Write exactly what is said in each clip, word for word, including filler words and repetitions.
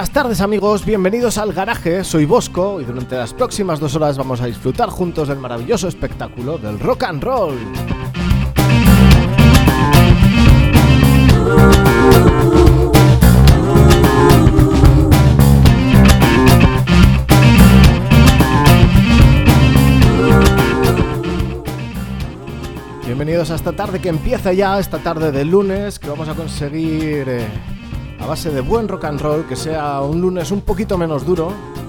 buenas tardes amigos, bienvenidos al Garaje, soy Bosco y durante las próximas dos horas vamos a disfrutar juntos del maravilloso espectáculo del rock and roll. Bienvenidos a esta tarde que empieza ya, esta tarde de lunes, que vamos a conseguir eh, a base de buen rock and roll, que sea un lunes un poquito menos duro.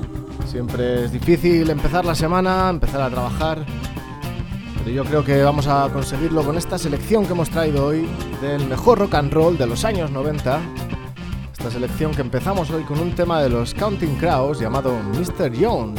Siempre es difícil empezar la semana, empezar a trabajar, pero yo creo que vamos a conseguirlo con esta selección que hemos traído hoy del mejor rock and roll de los años noventa. Esta selección que empezamos hoy con un tema de los Counting Crows llamado mister Jones.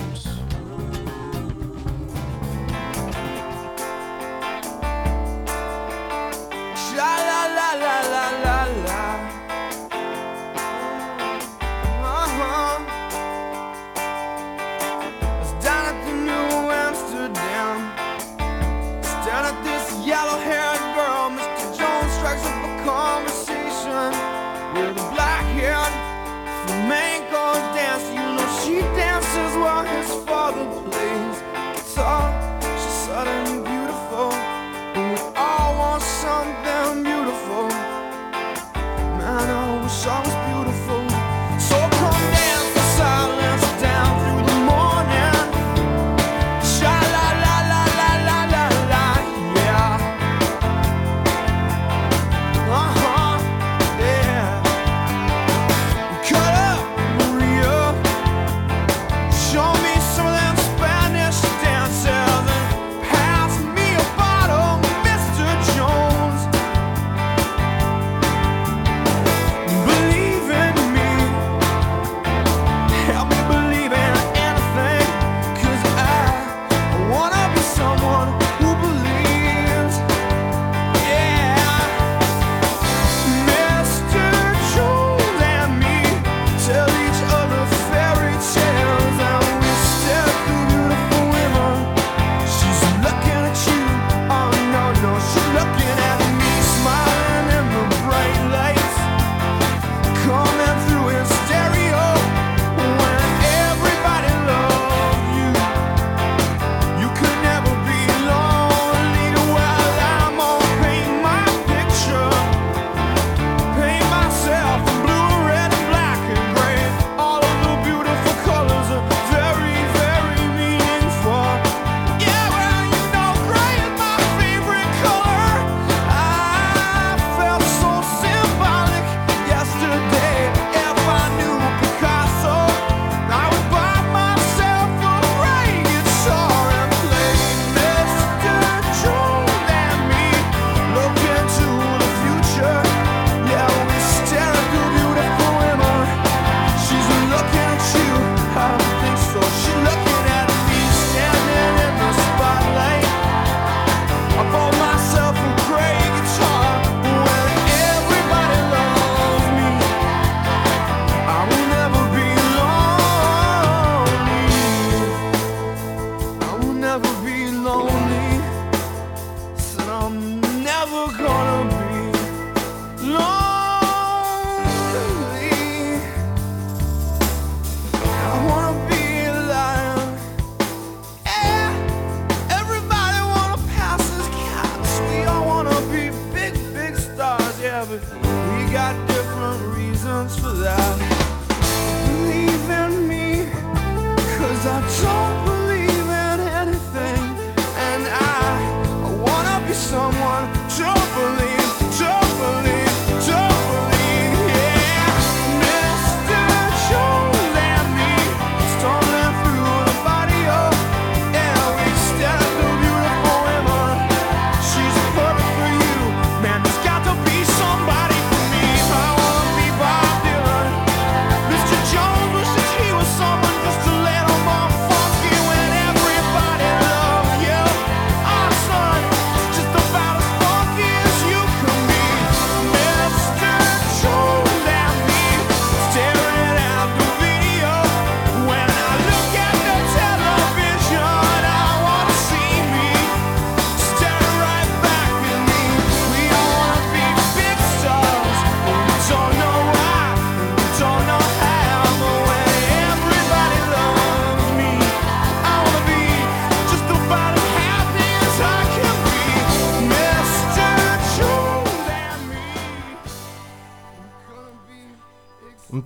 Man, there's got to be somebody for me if I wanna be Bob Dylan.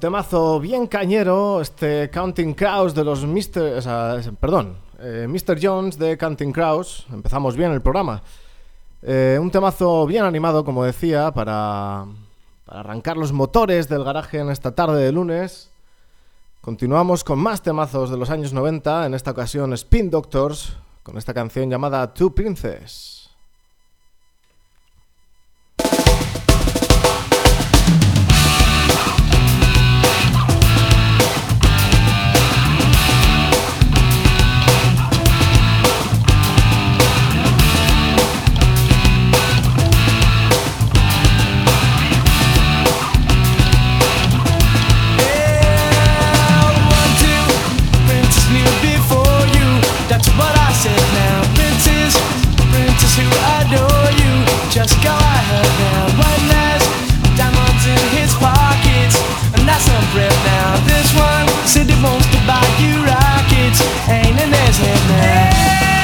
temazo bien cañero, este Counting Crows de los mister O sea, perdón, eh, mister Jones de Counting Crows. Empezamos bien el programa. Eh, un temazo bien animado, como decía, para, para arrancar los motores del garaje en esta tarde de lunes. Continuamos con más temazos de los años noventa, en esta ocasión Spin Doctors, con esta canción llamada Two Princes. Just go ahead now. One has diamonds in his pockets, and that's some bread now. This one said he wants to buy you rockets, ain't in his head now.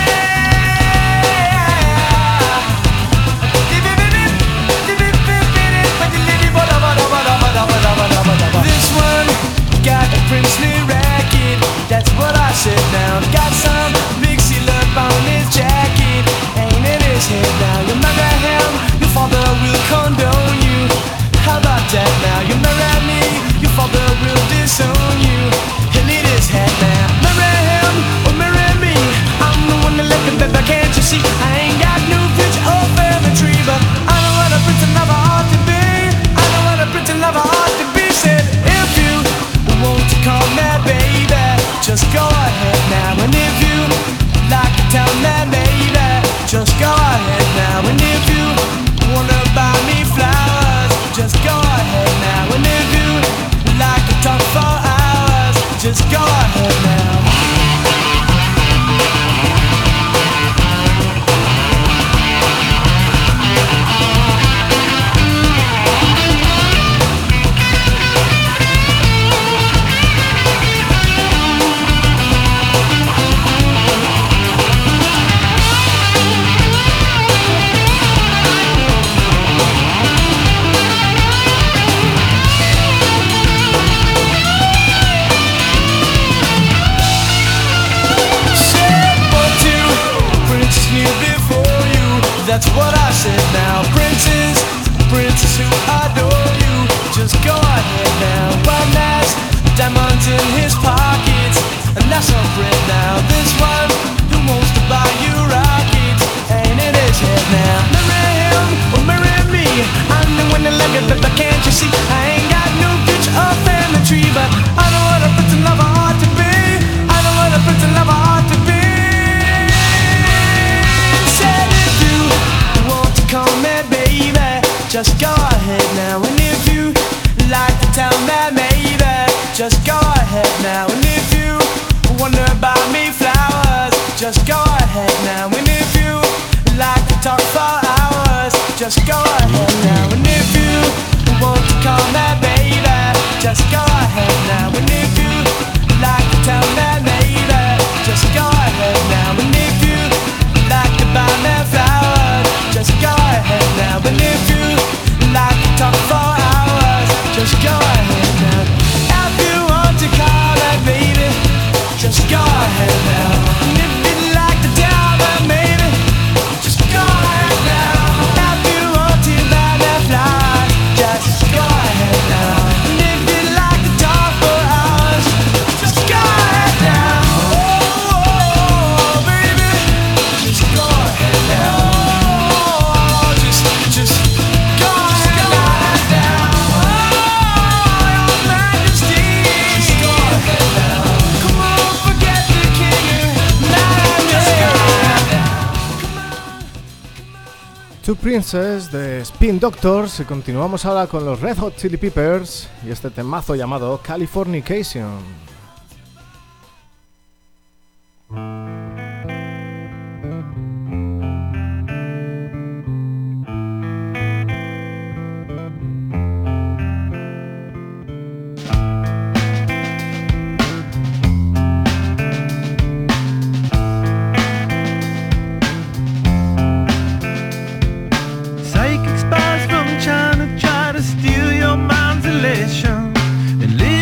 This one got a princely racket, that's what I said now. Got some big seal up on his jacket, ain't in his head now. You marry him, your father will condone you. How about that now? You marry me, your father will disown you. He'll eat his head now. Marry him or marry me, I'm the one that left him, baby, can't you see? I ain't got no future or family tree, but I know what a pretty lover ought to be. I know what a pretty lover ought to be. Said if you want to call me baby, just go ahead now. And if you like to tell me baby, just go ahead now. And if you wanna buy me flowers, just go ahead now. And if you like to talk for hours, just go ahead now. That's what I said now. Princes, princes who adore you, just go ahead now. One has diamonds in his pockets, and that's some bread now. This one who wants to buy you rockets, ain't in his head now. Marry him or marry me, I'm the one that like it, but can't you see? I ain't got no future or family tree, but I know what a pretty lover ought to be. I know what a pretty lover ought to be. Said if you want to call me baby, just go ahead now. And if you like to tell me maybe, just go ahead now. And if you wanna buy me flowers, just go ahead now. And if you like to talk for hours, just go ahead now. And if you want to call me baby, just go ahead now. And if you like to tell me maybe, just go ahead now. And if you like to buy me flowers, just go ahead now. And if you like to talk for hours, just go ahead now. If you want to call me baby, just go ahead now. And if you like to tell me maybe, just go ahead now. If you want to buy me flowers, just go ahead now. And if you like to talk for hours, just go ahead now. Oh, oh, oh baby, just go ahead now. Oh, just, just go ahead now. Oh, your majesty, just go ahead now. Come on, forget the king. Now just go ahead now. Two Princes de Spin Doctors, y continuamos ahora con los Red Hot Chili Peppers y este temazo llamado Californication. Psychic spies from China try to steal your mind's elation and leave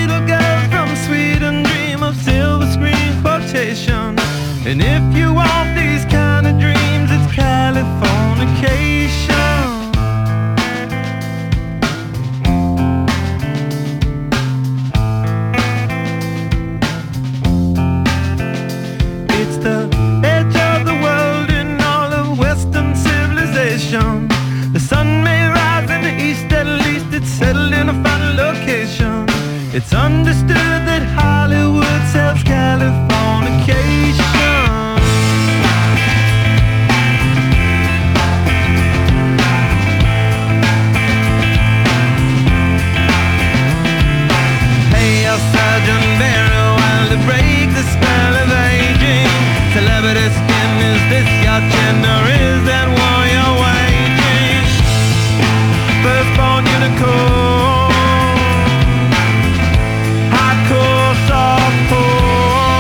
understood that Hollywood sells Californication. Hey, El Sergeant Barrow, while to break the spell of aging. Celebrity skin, is this your chin or is that war you're waging? Firstborn unicorn, hardcore softcore.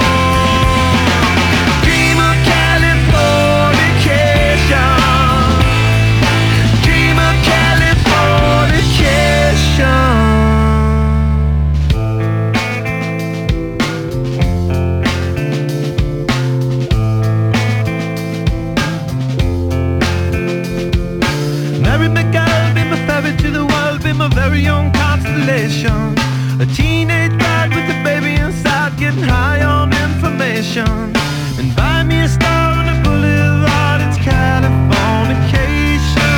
Dream of Californication, dream of Californication. To the world, be my very own constellation. A teenage bride with a baby inside, getting high on information. And buy me a star on a boulevard, it's Californication.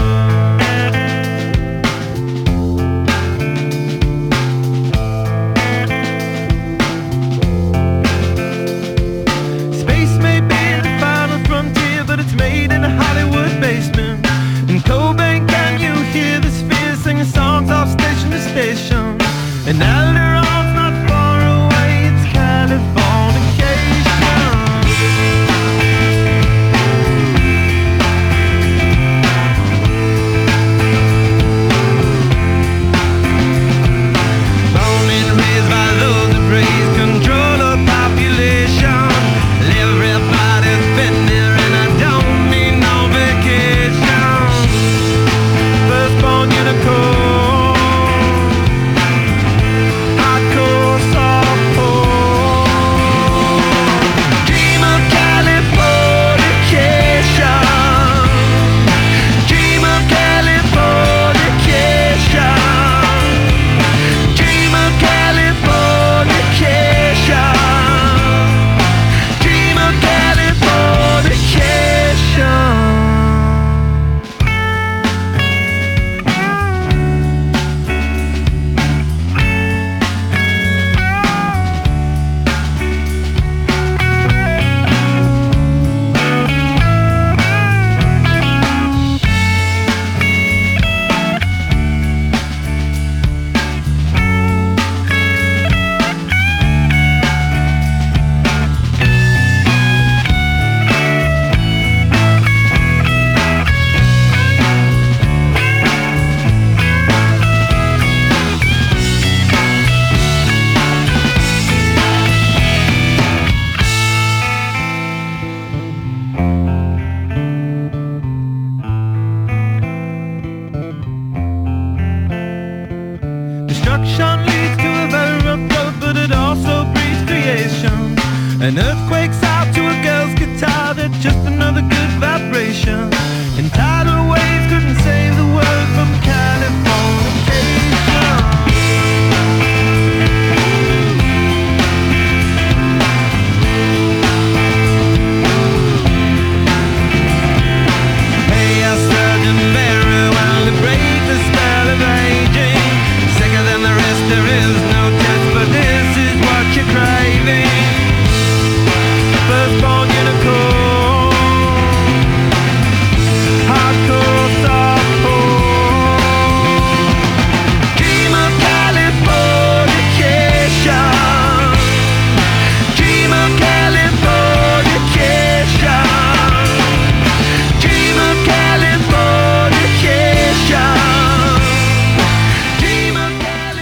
Space may be the final frontier, but it's made in a Hollywood basement. In Cobain, can you hear the spheres singing songs off station to station? And Alderon's not far away, it's Californication. Born and raised by those that praise control of population. Everybody's been there and I don't need no vacation. Firstborn unicorn, hardcore softcore. Dream of Californication, dream of Californication, dream of Californication, dream of Californication. Destruction leads to a very rough road, but it also breeds creation. An earthquake's out to a girl's guitar, that's just another good vibration. And tidal waves couldn't save the world from Californication. Hey, El Sergeant Barrow, while to break the spell of aging. Sicker than the rest, there is no test, but this is what you're craving. Firstborn unicorn, hardcore softcore. Dream of Californication, dream of Californication, dream of Californication, dream of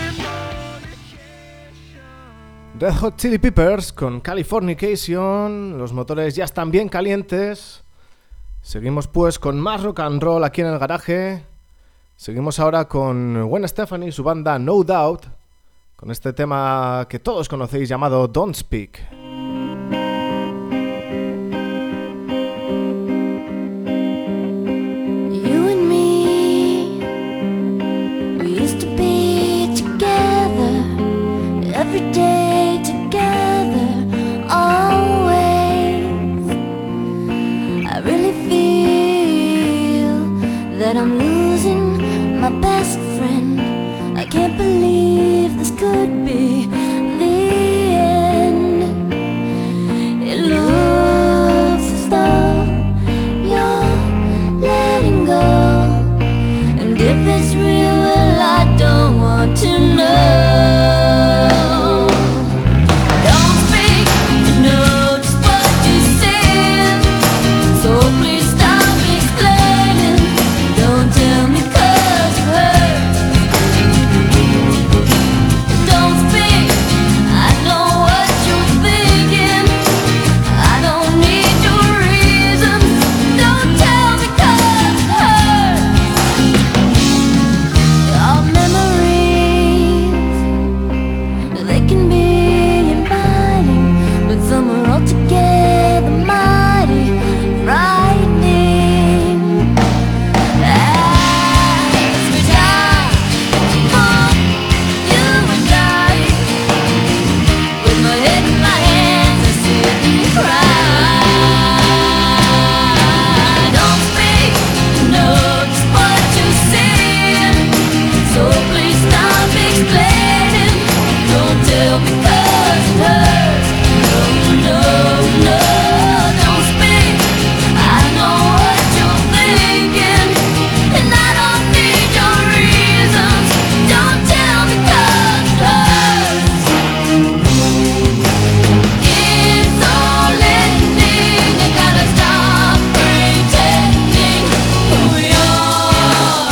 Californication. Red Hot Chili Peppers con Californication. Los motores ya están bien calientes. Seguimos pues con más rock and roll aquí en el garaje. Seguimos ahora con Gwen Stefani y su banda No Doubt, con este tema que todos conocéis llamado Don't Speak. You and me, we used to be together every day, together, always. I really feel that I'm losing my best friend. I can't believe this could be the end. It looks as though you're letting go, and if it's real, well, I don't want to know. Don't speak, you know just what you said, so please stop explaining. Don't tell me 'cause it hurts. Don't speak, I know what you're thinking. I don't need your reasons. Don't tell me 'cause it hurts. Our memories, they can be inviting, but some are altogether mighty frightening. As we die for you and I, with my head in my hands, I sit and cry. Don't speak, you know just what you're saying, so please stop explaining. Don't tell me 'cause it hurts. No, no, no, don't speak. I know what you're thinking, and I don't need your reasons. Don't tell me 'cause it hurts. It's all ending. You gotta stop pretending who you are.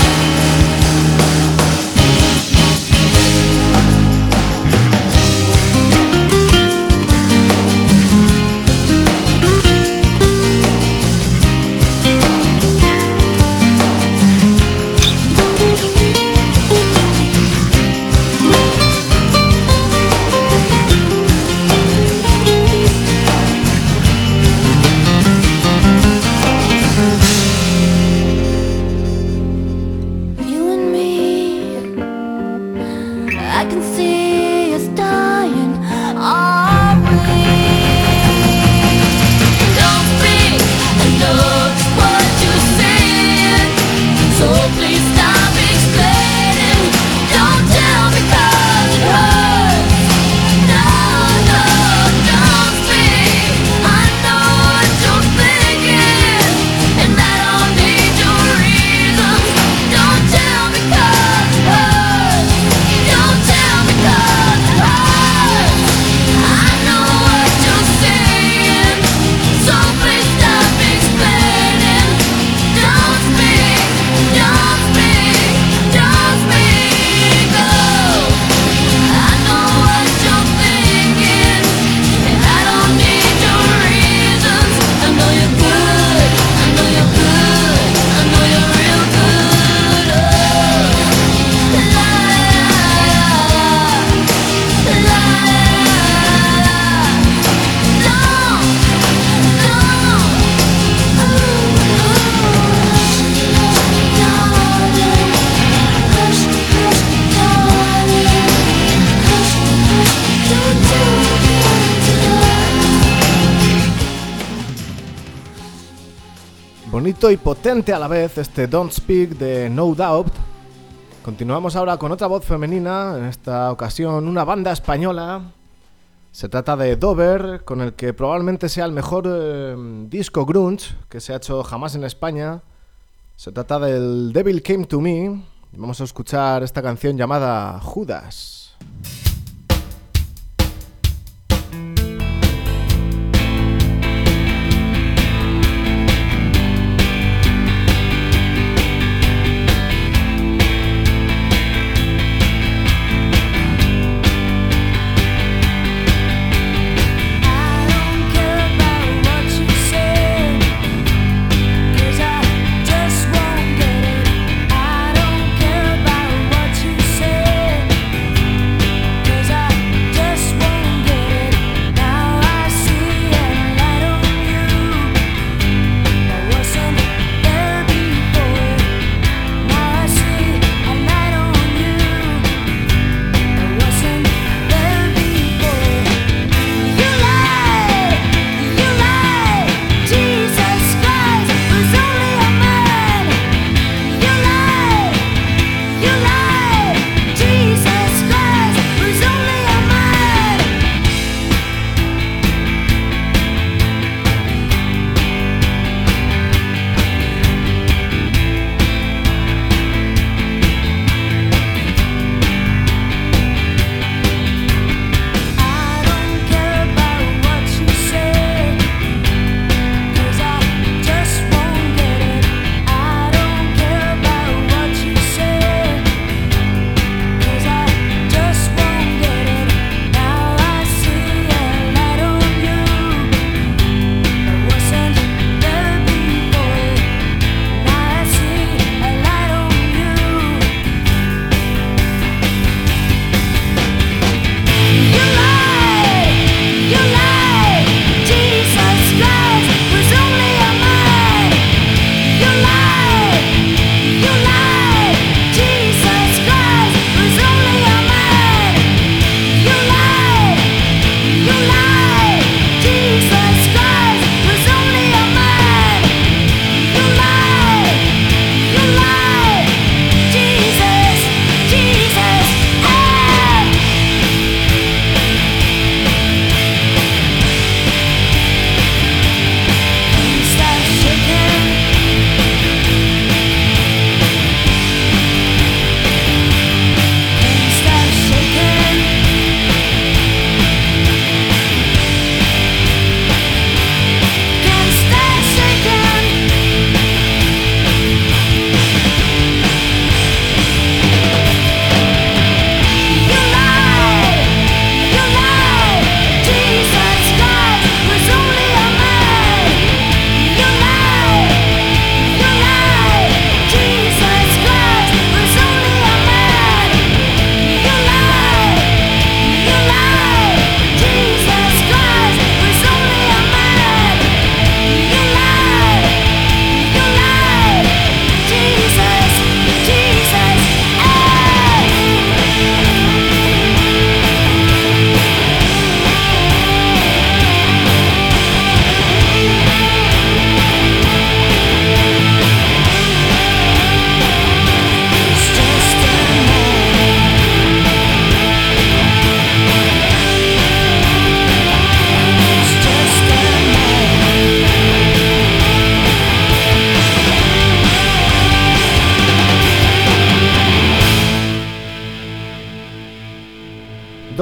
You and me, I can see us dying, are we? Don't speak, I know just what you're saying, so please stop explaining. Don't tell me 'cause it hurts. No, no, don't speak. I know what you're thinking, and I don't need your reasons. Don't tell me 'cause it hurts. Don't tell me 'cause it hurts. I know what you're saying, so please stop explaining. Don't speak, don't speak, don't speak. Oh, I know what you're thinking, and I don't need your reasons. I know you're good, I know you're good, I know you're real good. Oh, la la la la. No, no, ooh, darling, hush, hush, darling, hush, hush, don't tell me tonight. Bonito y potente a la vez este Don't Speak de No Doubt. Continuamos ahora con otra voz femenina, en esta ocasión una banda española. Se trata de Dover, con el que probablemente sea el mejor eh, disco grunge que se ha hecho jamás en España. Se trata del Devil Came to Me. Vamos a escuchar esta canción llamada Judas. I don't care about what you say, 'cause I just won't get it. I don't care about what you say,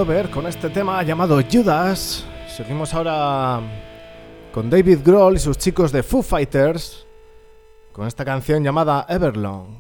Clover con este tema llamado Judas. Seguimos ahora con David Grohl y sus chicos de Foo Fighters con esta canción llamada Everlong.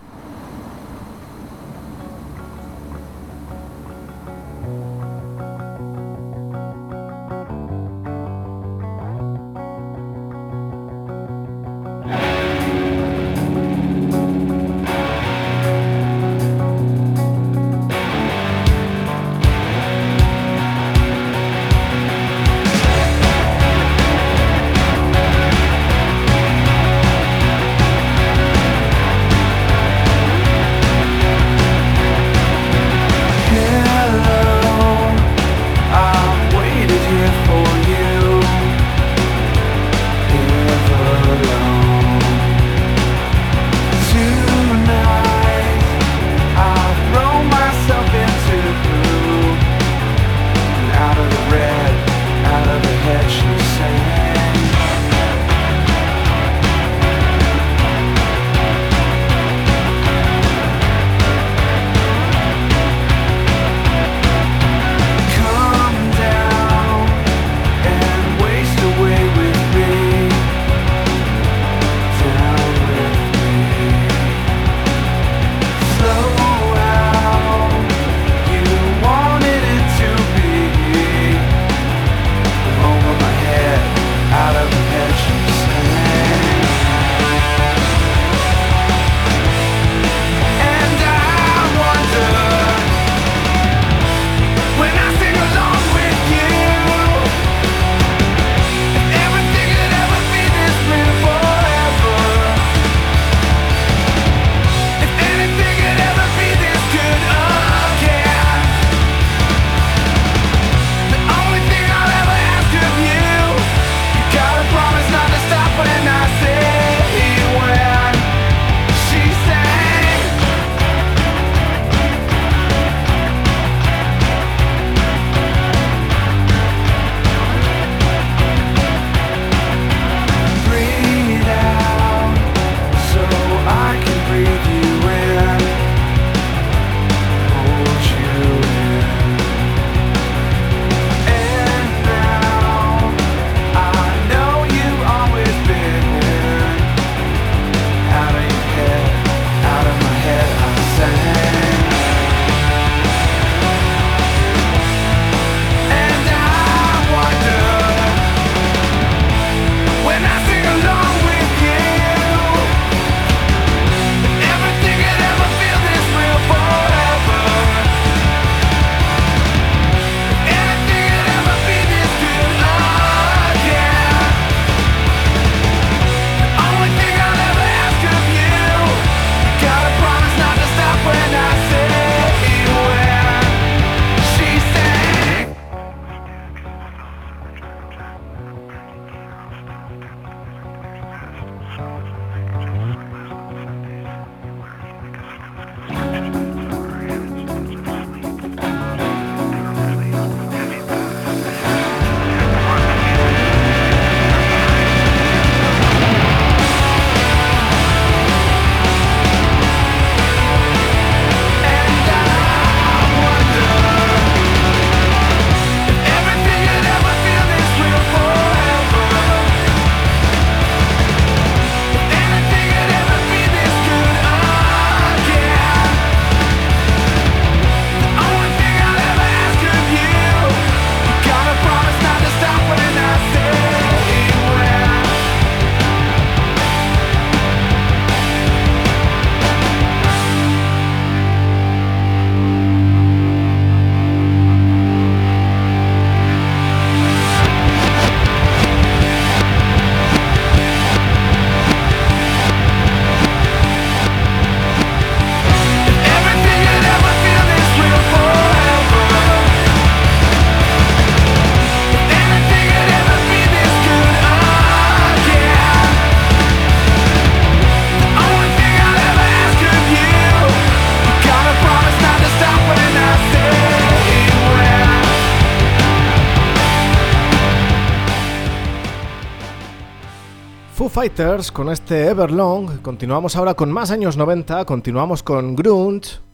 Foo Fighters con este Everlong. Continuamos ahora con más años noventa, continuamos con grunge,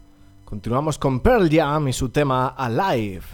Continuamos con Pearl Jam y su tema Alive.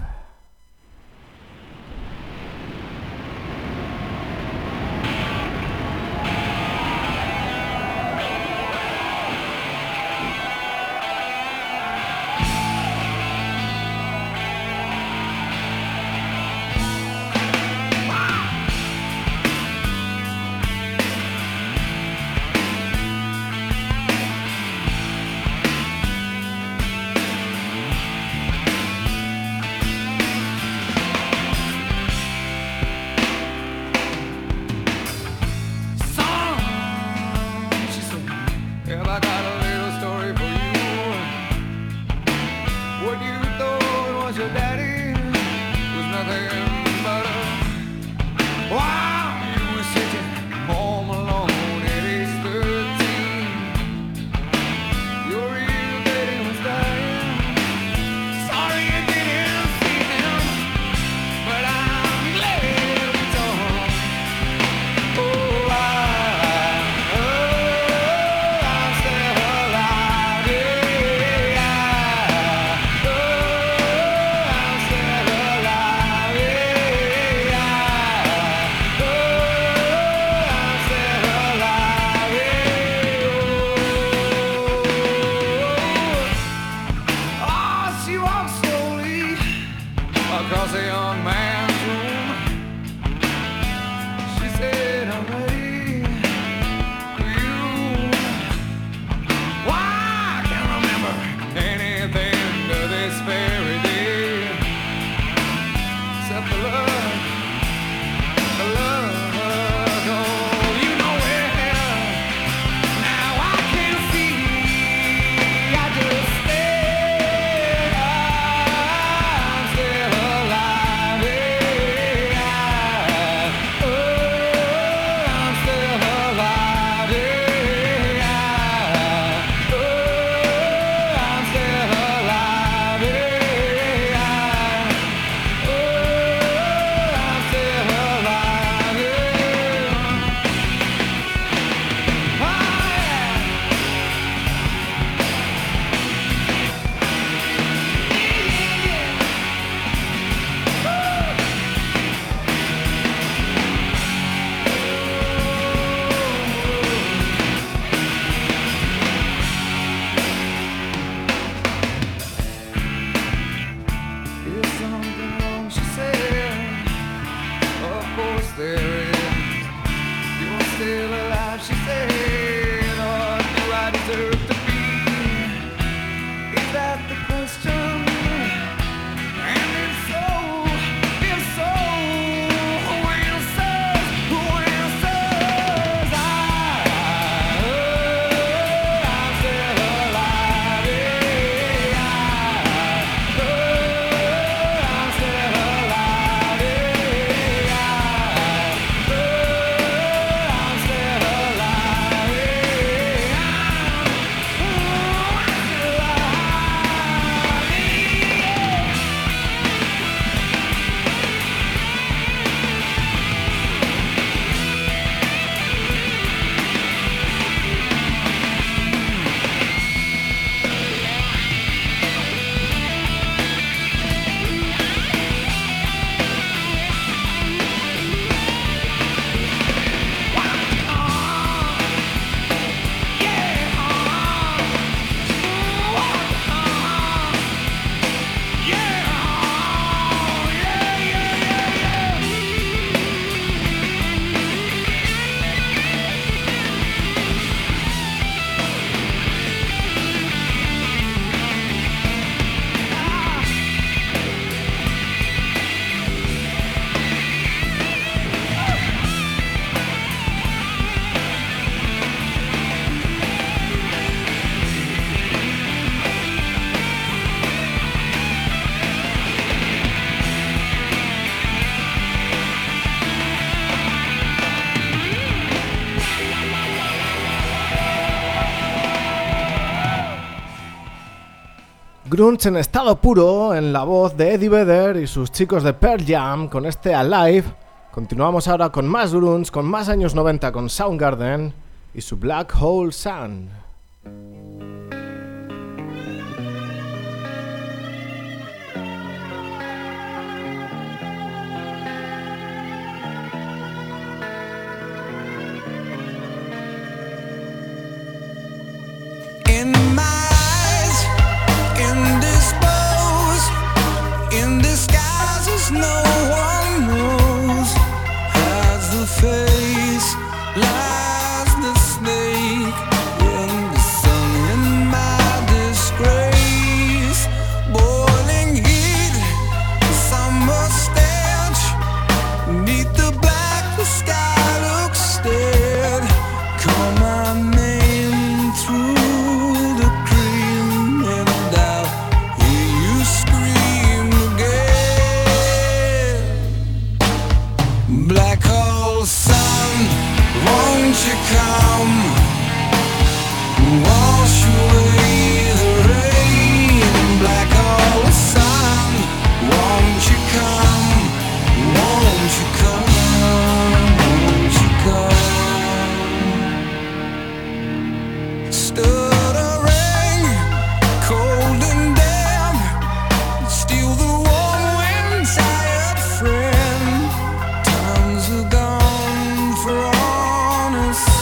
Grunge en estado puro, en la voz de Eddie Vedder y sus chicos de Pearl Jam con este Alive. Continuamos ahora con más grunge, con más años noventa con Soundgarden y su Black Hole Sun.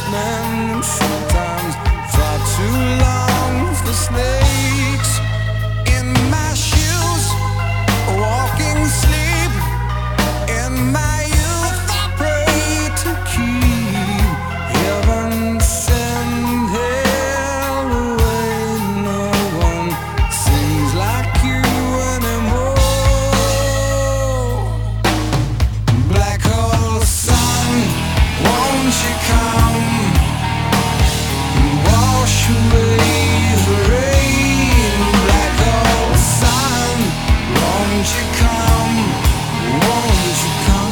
listening. Sometimes far too long for snakes in my shoes, walking sleep in my youth. I pray to keep heaven send hell away. No one sings like you anymore. Black hole sun, won't you come and wash away the rain? Black hole sun, won't you come, won't you come?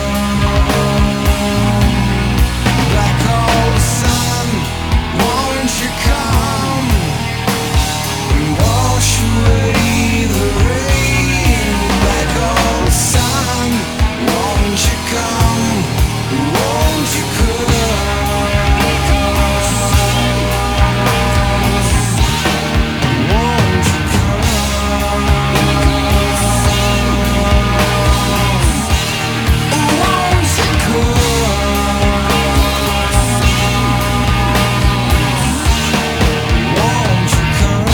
Black hole sun, won't you come and wash away the rain? Black hole sun, won't you come, won't you come? Won't you come? Won't you come? Won't you come?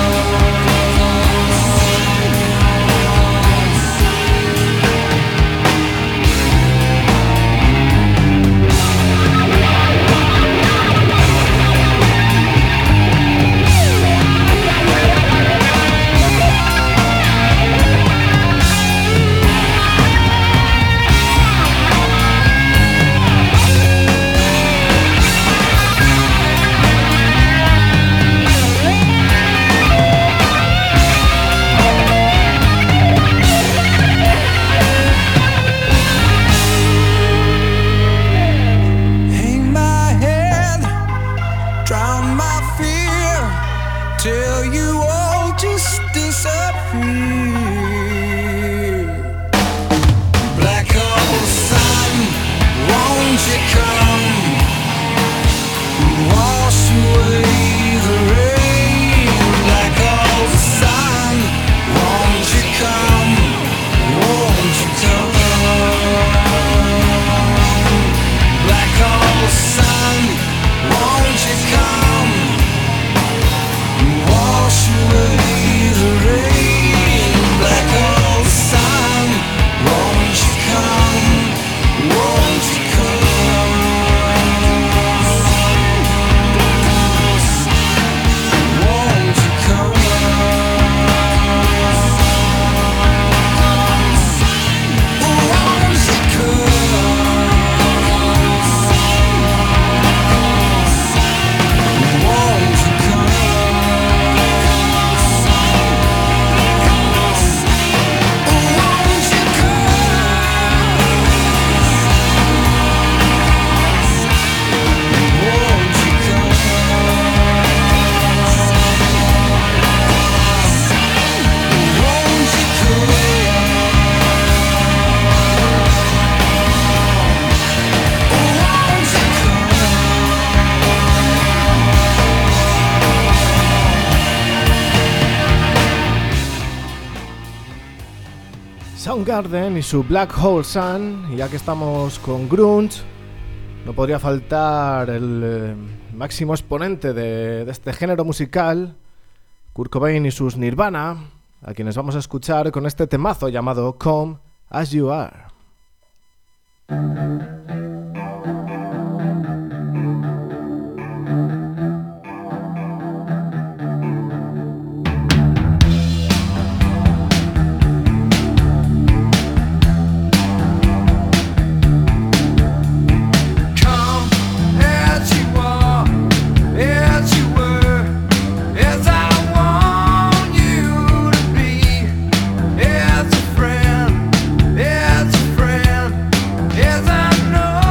Hang my head, drown my fear, till you all just disappear. Black hole sun, won't you come, wash away the rain? Black hole sun, won't you come, won't you come? Black hole sun, won't you come and wash away the rain? Black hole sun, won't you come, won't you come? Won't you come? Won't you come? Won't you come? Won't you come? Won't you come? Won't you Soundgarden y su Black Hole Sun. Y ya que estamos con grunge, no podría faltar el eh, máximo exponente de, de este género musical, Kurt Cobain y sus Nirvana, a quienes vamos a escuchar con este temazo llamado Come As You Are. come as you are, as you were, as I want you to be, as a friend, as a friend, as I know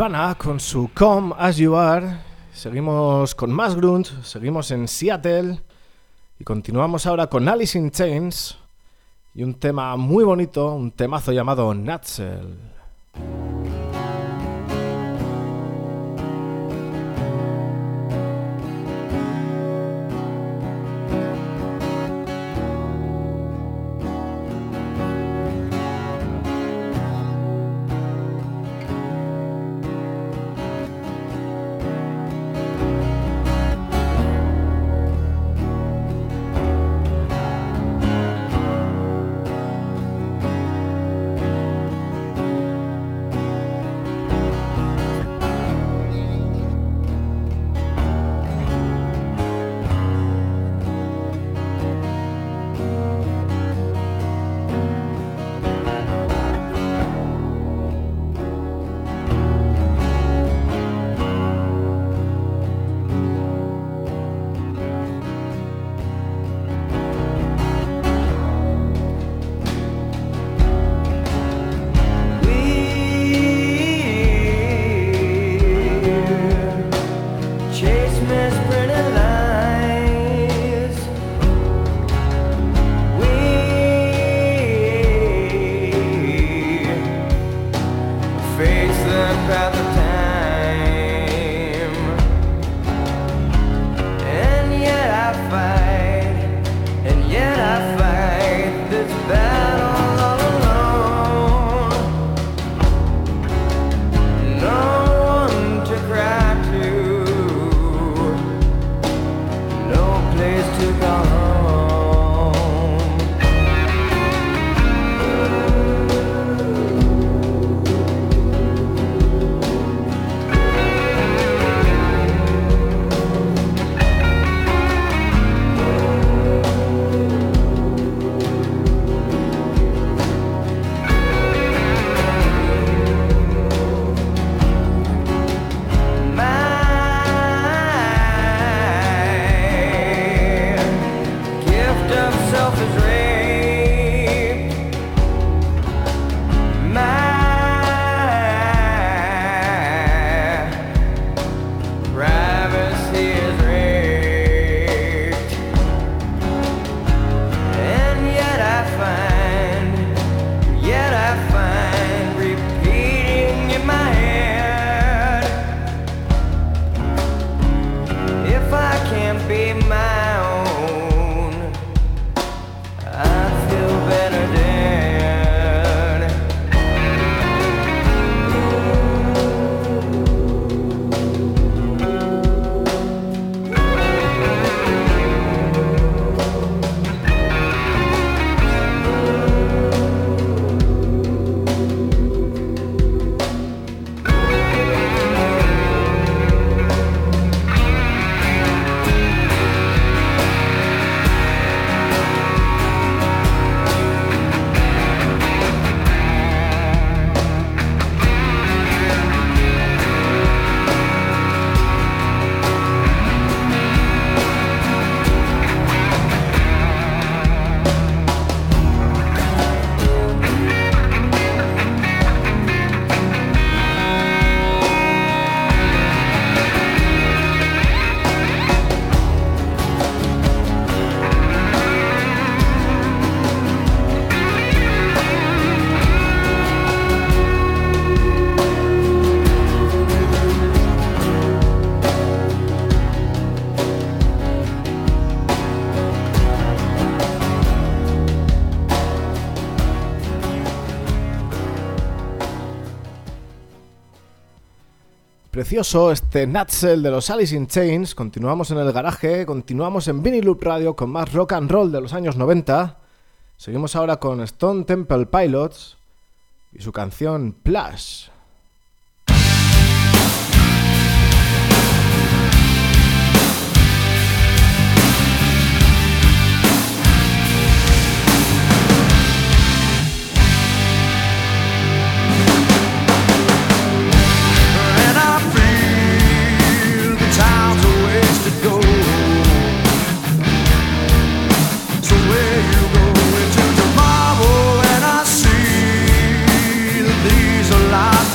Nirvana con su Come As You Are. Seguimos con más grunge, seguimos en Seattle y continuamos ahora con Alice in Chains y un tema muy bonito, un temazo llamado Nutshell. Precioso este Nutshell de los Alice in Chains. Continuamos en el garaje, continuamos en Vinny Loop Radio con más rock and roll de los años noventa. Seguimos ahora con Stone Temple Pilots y su canción Plush. These are lies.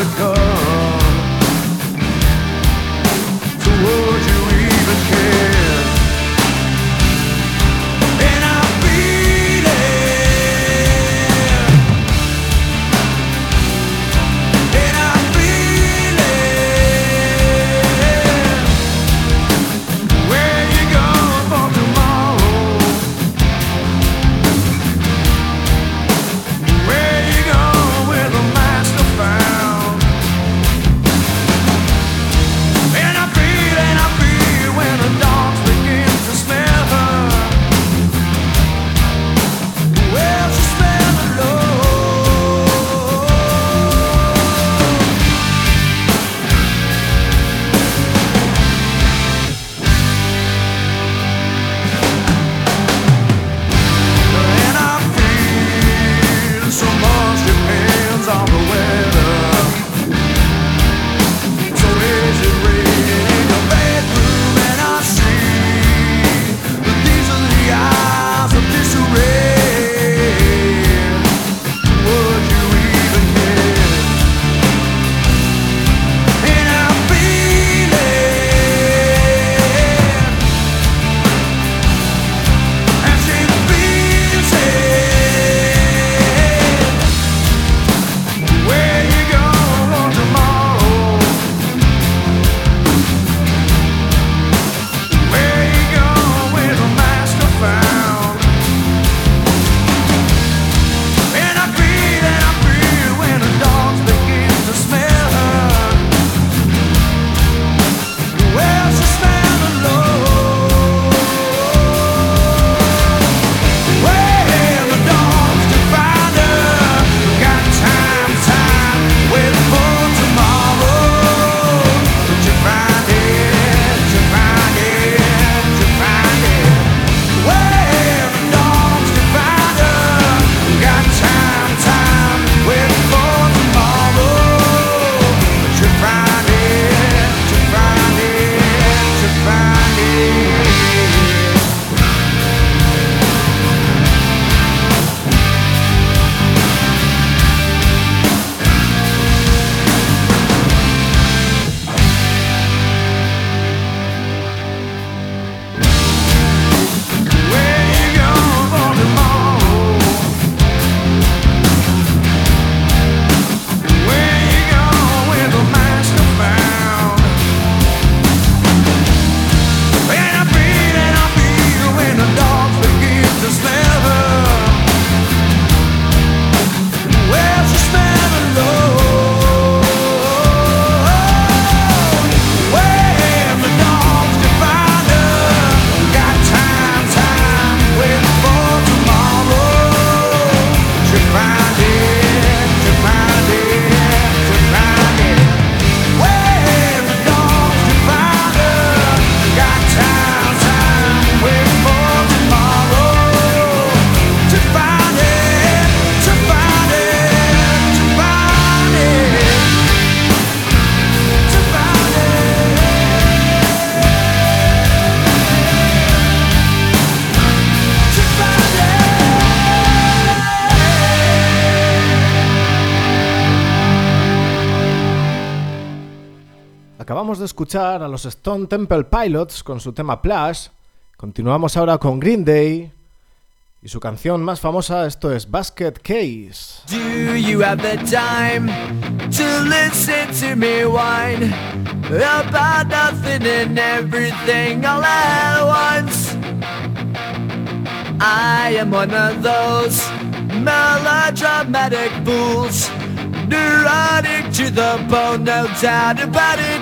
Acabamos de escuchar a los Stone Temple Pilots con su tema Plush. Continuamos ahora con Green Day y su canción más famosa, esto es Basket Case. Do you have the time to listen to me whine about nothing and everything all at once? I am one of those melodramatic fools, neurotic to the bone, no doubt about it.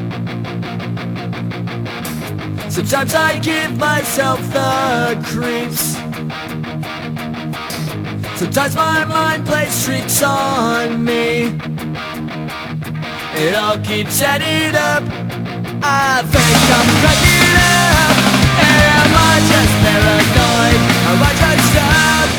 Sometimes I give myself the creeps. Sometimes my mind plays tricks on me. It all keeps adding up. I think I'm cracking up. Am I just paranoid? Am I just up?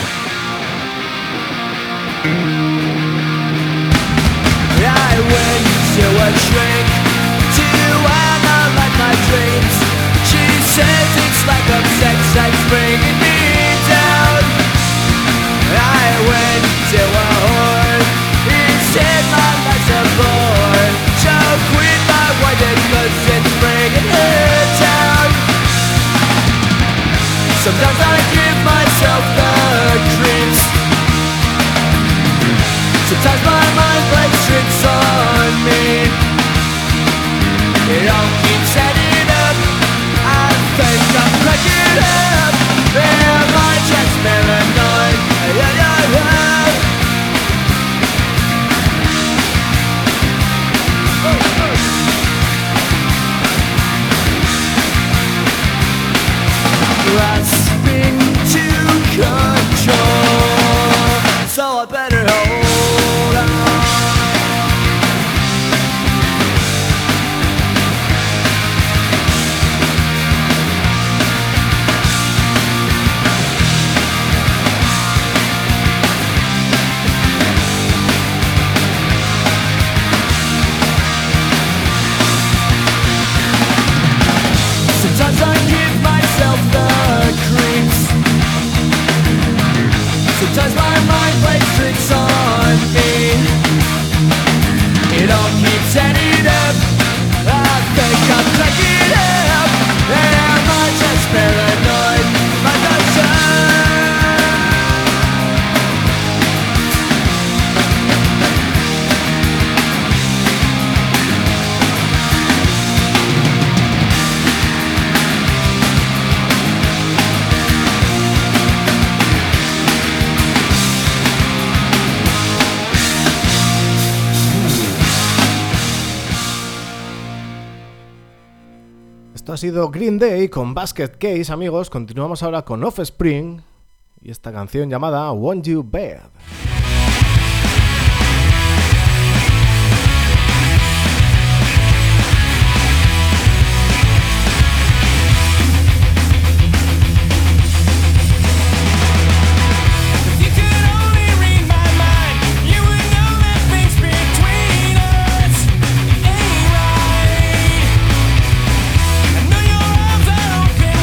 I went to a shrink to analyze my dreams. She says it's like a sex that's bringing me down. I went to a whore. He said my life's a bore. So quit my white cause it's bringing her down. Sometimes I give myself the creeps. Sometimes my mind plays tricks on me. It all keeps adding up. I think I'm cracking up. Am I just paranoid? Yeah, yeah, yeah. Oh, oh. Grasping to control, so I better hold on. Sometimes I give myself the creeps. Sometimes my mind plays tricks on me. It all keeps adding up. I think I'm cracking up. Am I just paranoid? My concern. Esto ha sido Green Day con Basket Case, amigos. Continuamos ahora con Offspring y esta canción llamada Want You Bad.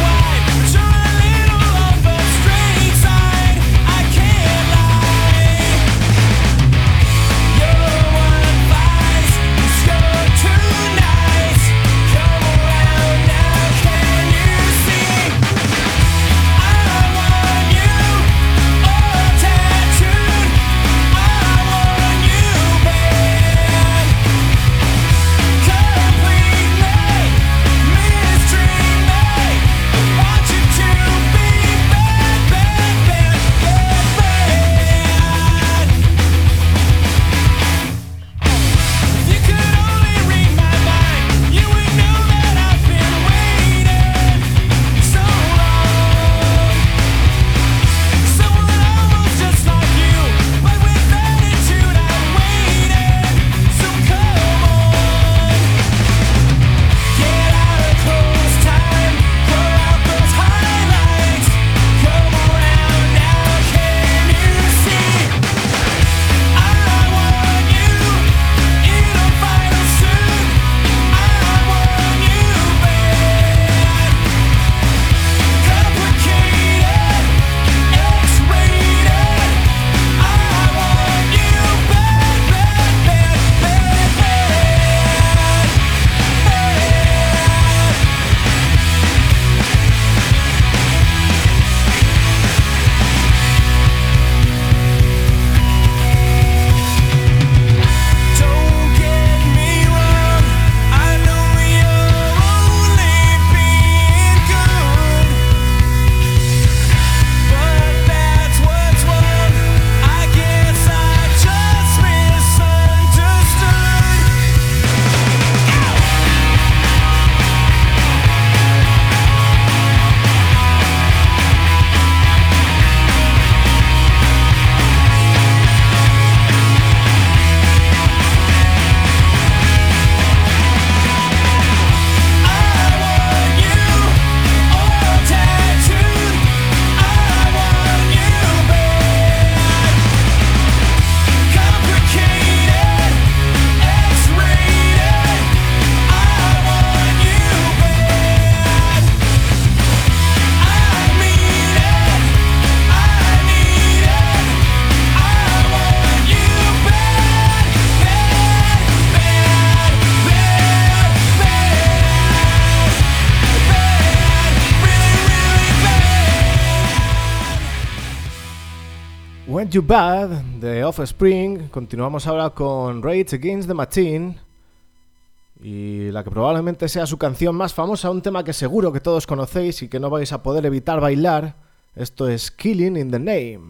Straight side, I can't lie. When You Bad de Offspring. Continuamos ahora con Rage Against the Machine y la que probablemente sea su canción más famosa, un tema que seguro que todos conocéis y que no vais a poder evitar bailar. Esto es Killing in the Name.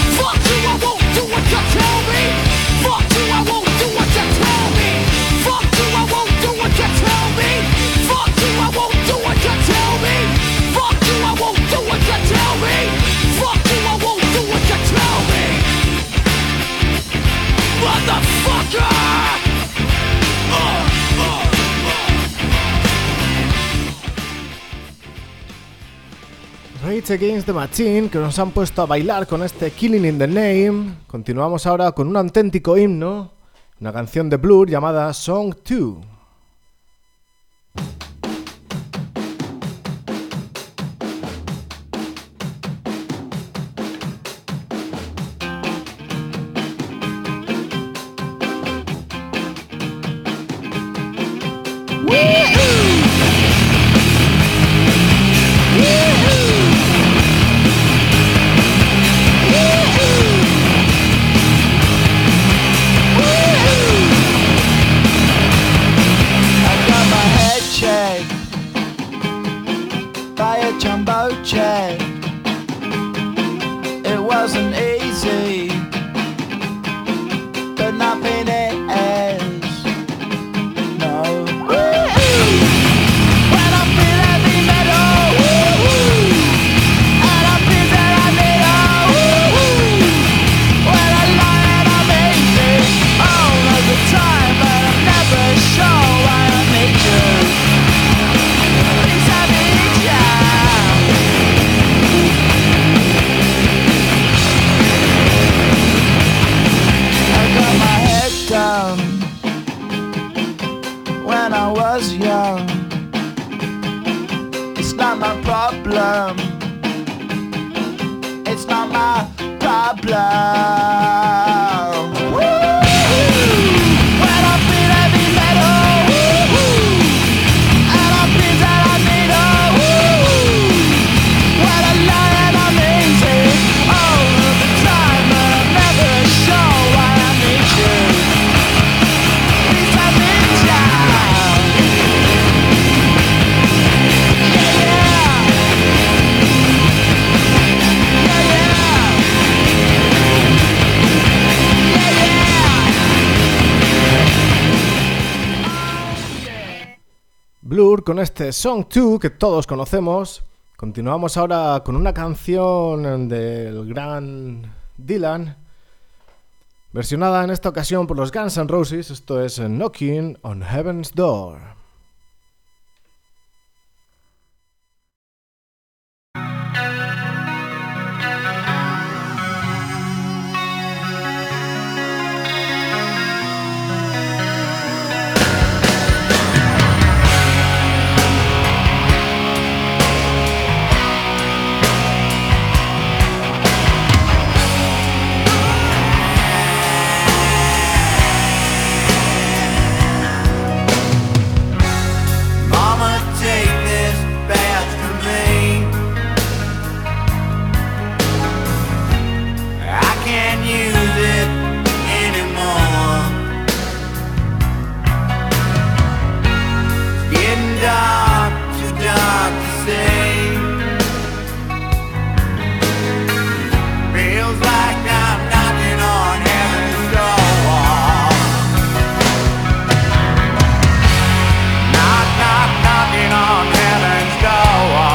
Fuck Rage Against the Machine, que nos han puesto a bailar con este Killing in the Name. Continuamos ahora con un auténtico himno, una canción de Blur llamada Song two. It wasn't easy, but nothing is. No. When I feel heavy metal, and I feel that I need a when I lie and I'm easy all of the time, but I'm never sure why I need you. Please have me down. Got my head down when I was young. It's not my problem. It's not my problem. When I feel heavy metal, and I feel that I need a when I lie and I'm easy all of the time, but I'm never sure why I need you. Please have me down. Yeah, yeah. Yeah, yeah. Yeah, yeah. Blur con este Song two que todos conocemos. Continuamos ahora con una canción del gran Dylan, versionada en esta ocasión por los Guns N' Roses. Esto es Knocking on Heaven's Door.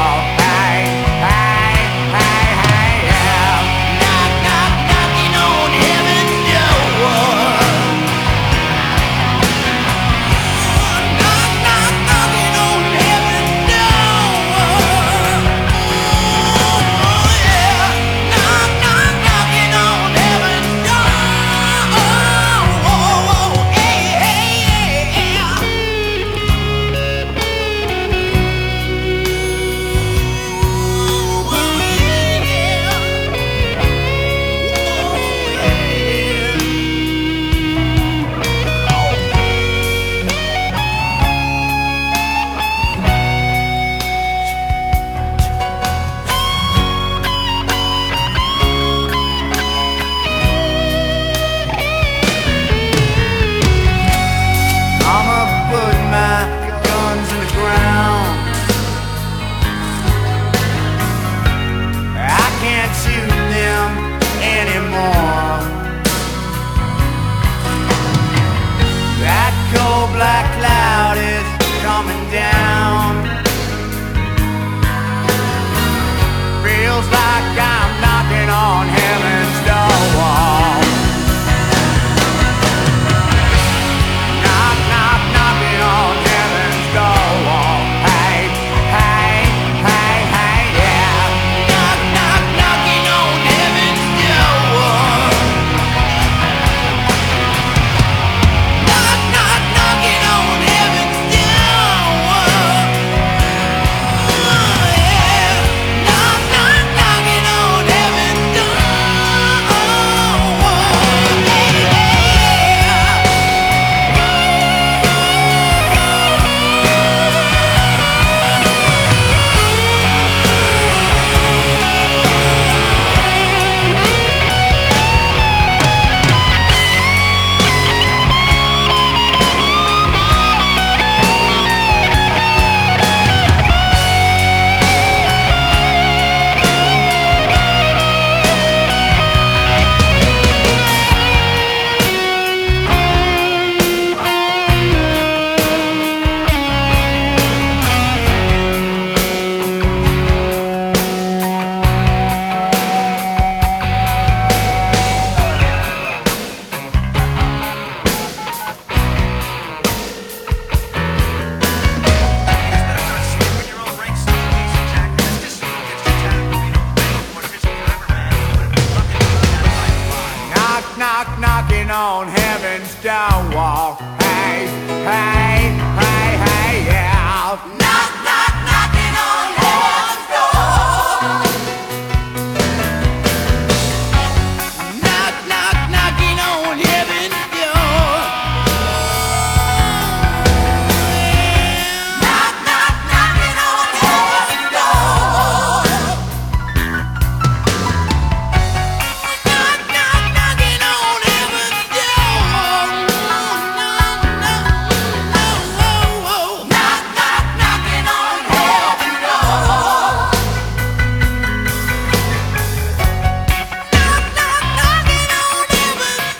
Knock, knock, knocking on knock, knocking on heaven's stone wall. Hey, hey, hey, hey, yeah. Knock, knock, knocking on heaven's door. Knock, knock, knocking on heaven's door. Knock, knock, knocking on heaven's door. Knock, knock, knocking on heaven's door. Knock, knock, knocking on heaven's door. Knock, knock, knocking on heaven's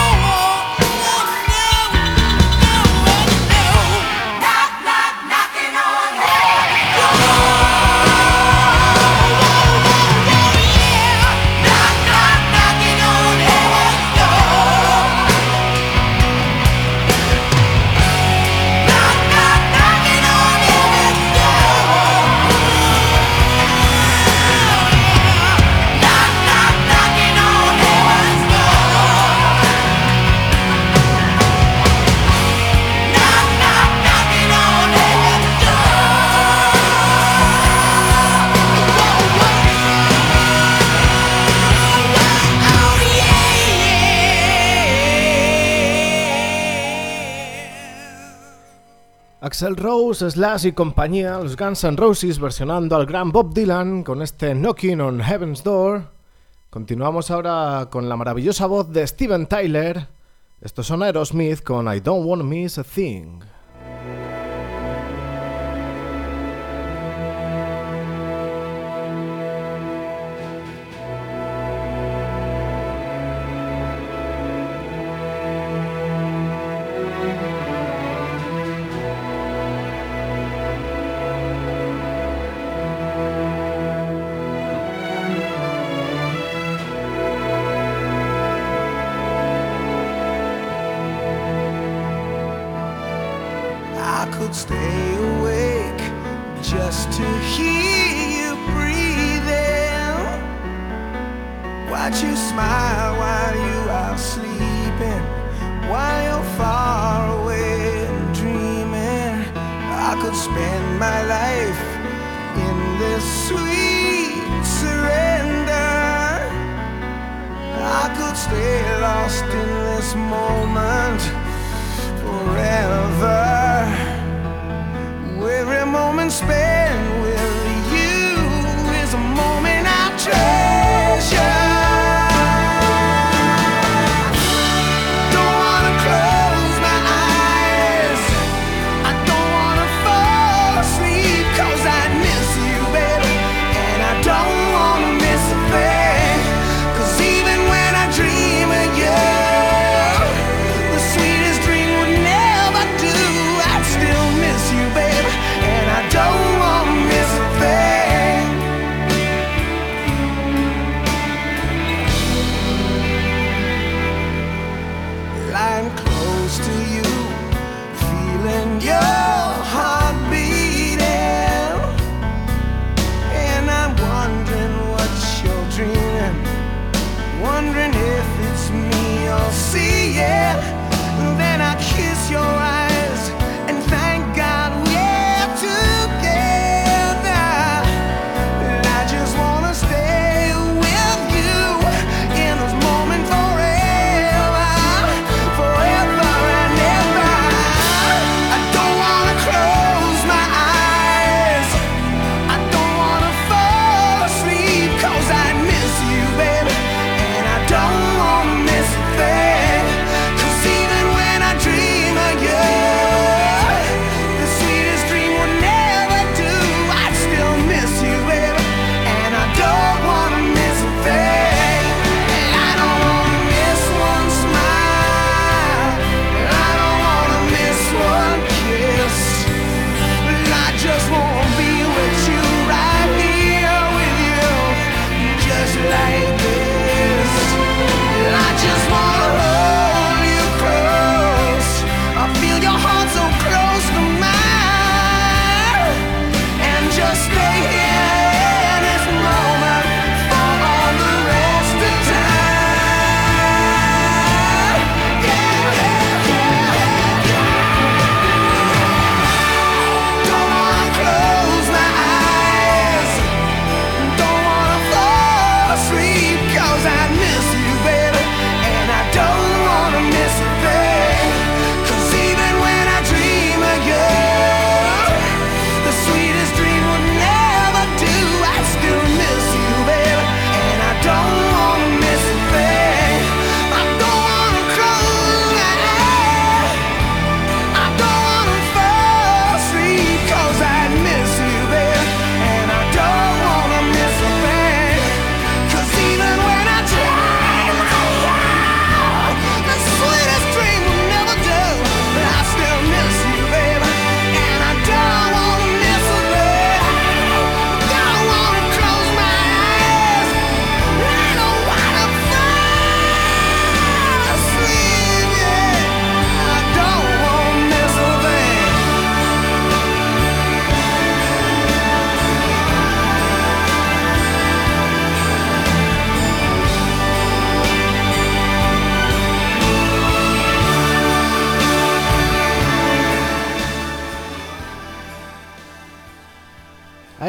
door. Knock, knock, knocking on heaven's door. Knock, knock, knocking on heaven's door. Knock, knock, knocking on heaven's door. Knock, knock, knocking on heaven's door. Knock, knock, knocking on heaven's Axl Rose, Slash y compañía, los Guns N' Roses versionando al gran Bob Dylan con este Knocking on Heaven's Door. Continuamos ahora con la maravillosa voz de Steven Tyler. Estos son Aerosmith con I Don't Wanna Miss a Thing. I could stay awake just to hear you breathing. Watch you smile while you are sleeping, while you're far away and dreaming. I could spend my life in this sweet surrender. I could stay lost in this moment forever. Every moment spent with you is a moment I treasure. Don't wanna close my eyes, I don't wanna fall asleep, 'cause I miss you, baby, and I don't wanna miss a thing. 'Cause even when I dream of you, the sweetest dream would never do. I'd still miss you, baby, and I don't wanna miss a thing. Lying close to you, feeling your heart beating, and I'm wondering what you're dreaming, wondering if it's me you're seeing. Then I kiss your eyes and thank God we're together. And I just wanna stay with you in this moment forever, forever and ever. I don't wanna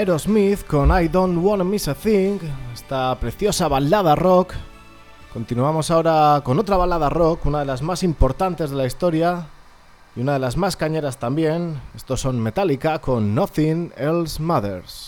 Aerosmith con I Don't Wanna Miss a Thing, esta preciosa balada rock. Continuamos ahora con otra balada rock, una de las más importantes de la historia y una de las más cañeras también. Estos son Metallica con Nothing Else Matters.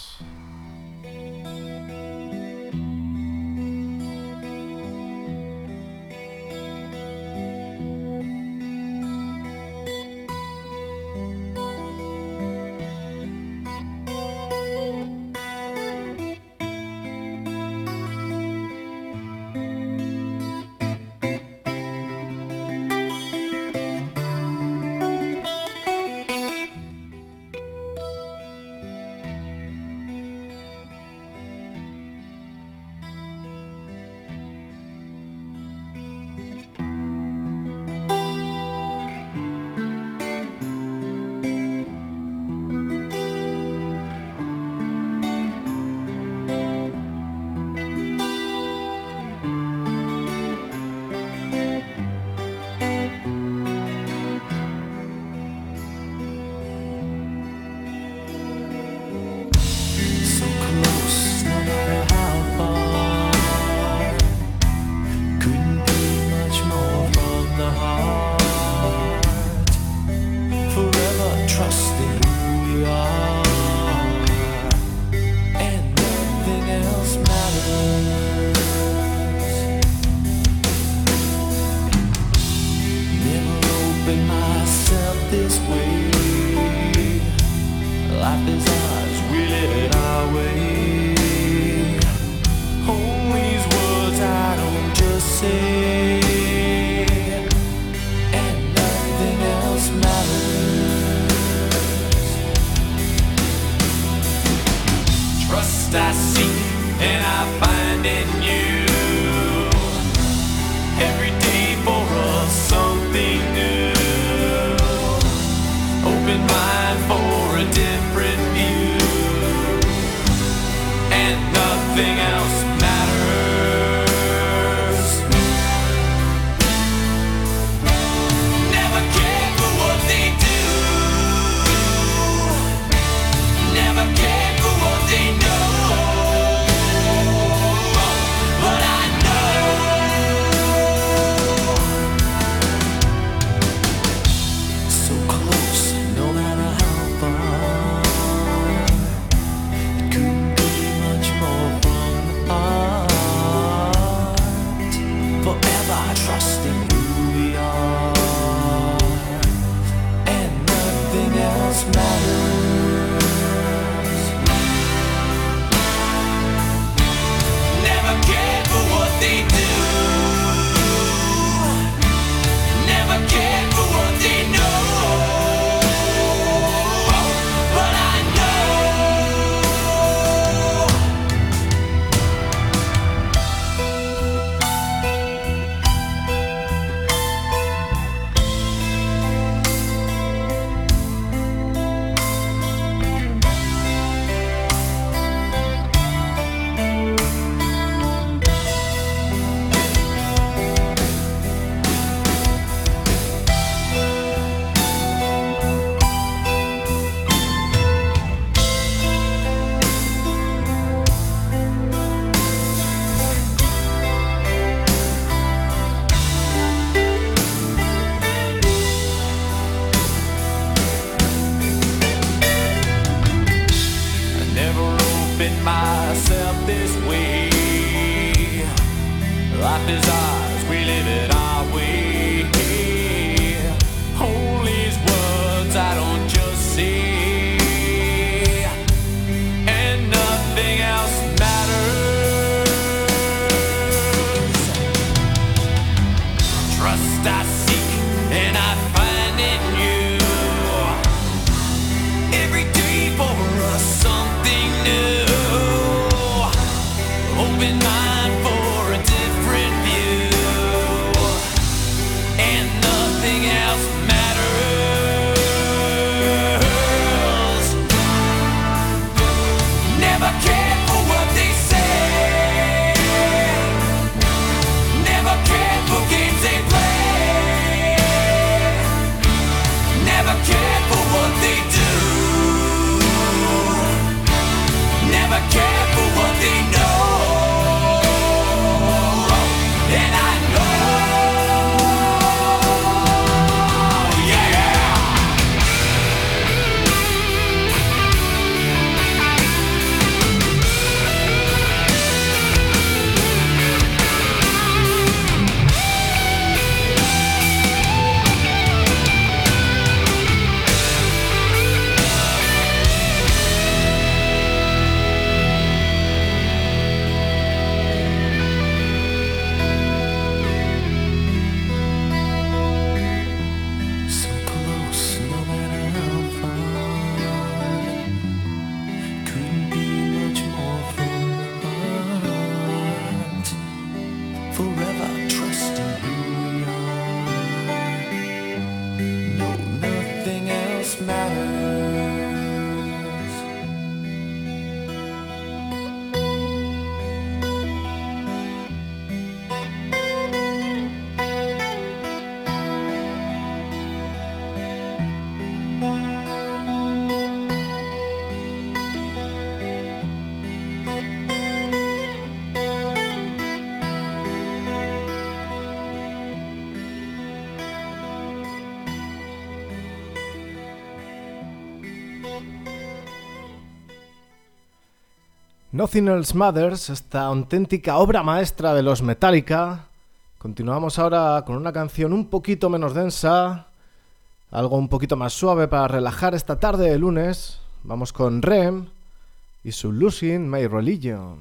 Nothing Else Matters, esta auténtica obra maestra de los Metallica. Continuamos ahora con una canción un poquito menos densa, algo un poquito más suave para relajar esta tarde de lunes. Vamos con R E M y su Losing My Religion.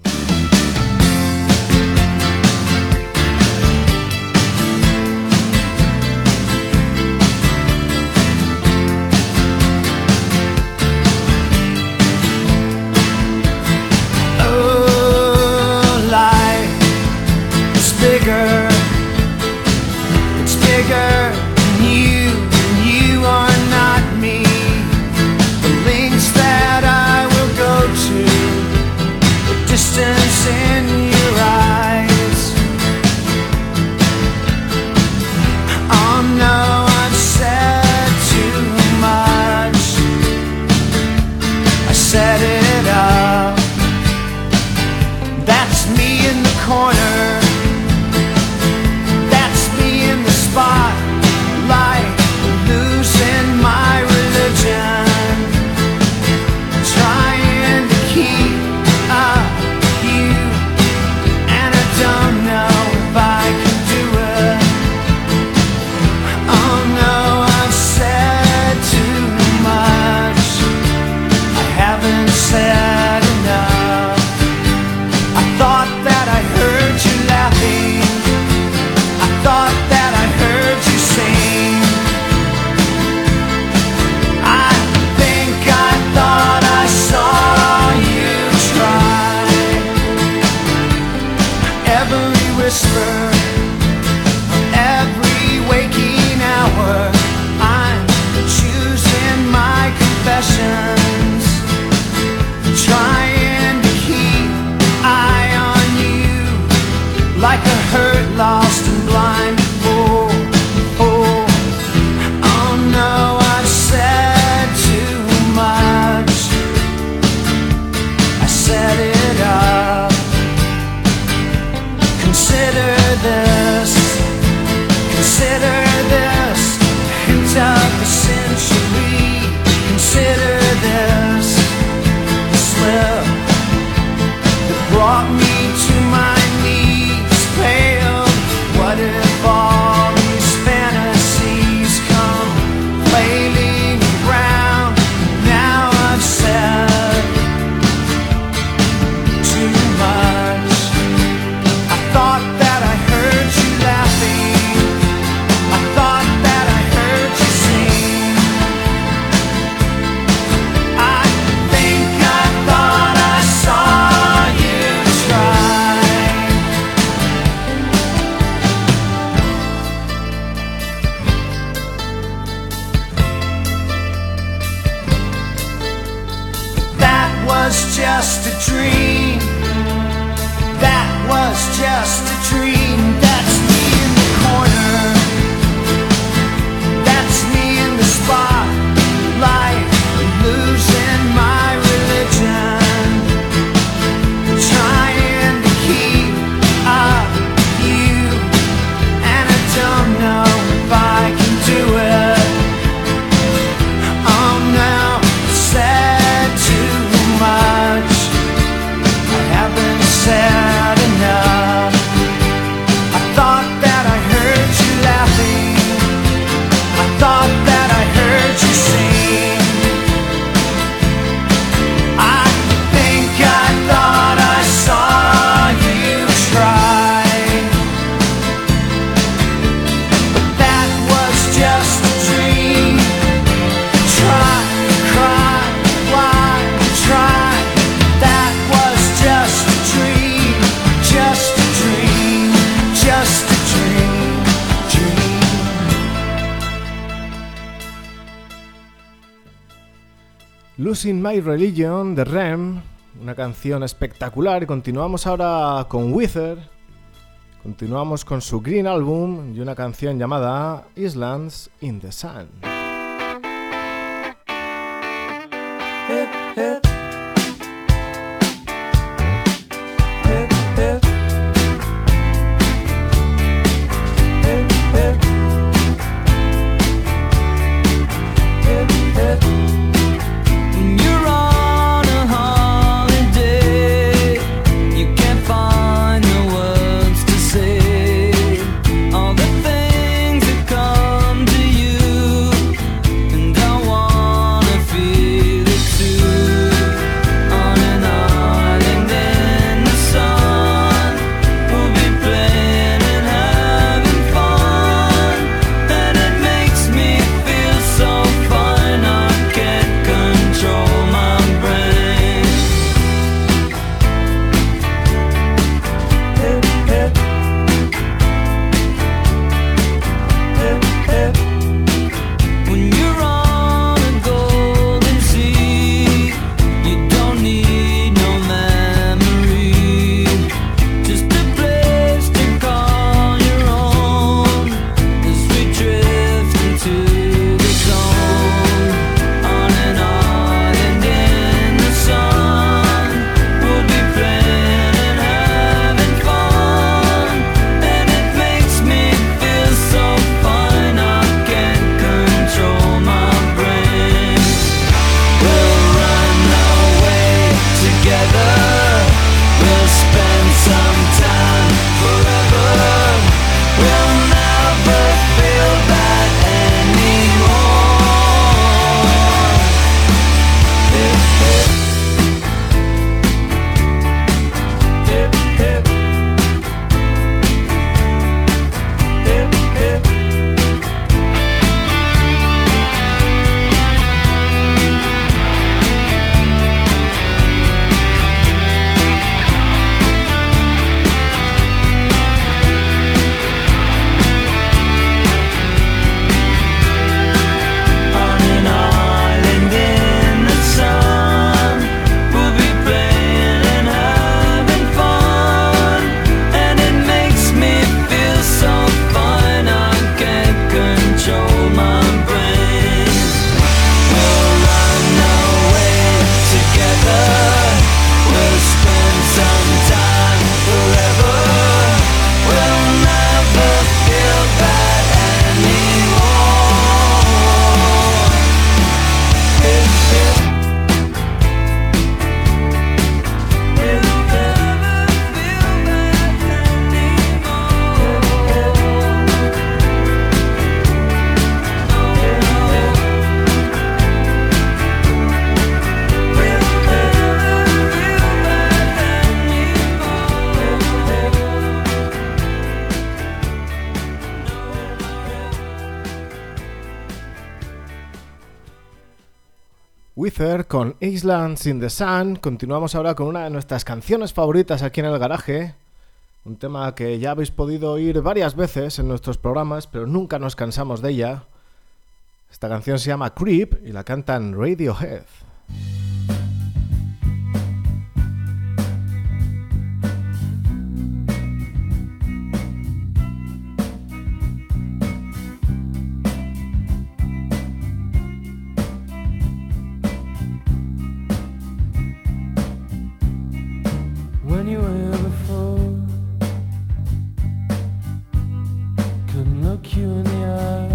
Bigger, it's bigger than you, and you are not me. The lengths that I will go to, the distance in your eyes. Oh no, I've said too much. I set it up. That's me in the corner. Spotlight, losing my religion, trying to keep up you, and I don't know if I can do it. Oh no, I've said too much. I haven't said enough. I thought that I heard you laughing. I thought that I heard you sing. I think I thought I saw you try. Every whisper, every waking hour, I'm choosing my confessions, trying to keep eye on you like a hurt, lost and blind. Oh, oh, oh no, I've said too much. I set it up. Consider this, consider this, hint of the century. Consider this, the slip that brought me to my knees, pale. What if all these fantasies come flailing around? Now I've said too much. I thought that I heard you laughing. I thought that I heard you sing. I think I thought I saw you try. That was just a dream. That was just a dream. That's me in the corner. That's me in the spotlight, losing my religion, trying to keep up you, and I don't know if I can do it. Oh no, said too much. I haven't said enough. I thought that I heard you laughing. I thought that I heard you sing. I think I thought I saw you try. But that was just a dream. Try, cry, why try? That was just a dream, just a dream, just a dream, dream. Losing My Religion de R E M, una canción espectacular. Y continuamos ahora con Wither. Continuamos con su Green Album y una canción llamada Islands in the Sun. Hip, hip. Hip, hip. Hip, hip. Hip, hip. When you're on a holiday Wither con Islands in the Sun. Continuamos ahora con una de nuestras canciones favoritas aquí en el garaje. Un tema que ya habéis podido oír varias veces en nuestros programas, pero nunca nos cansamos de ella. Esta canción se llama Creep y la cantan Radiohead. When you were before, couldn't look you in the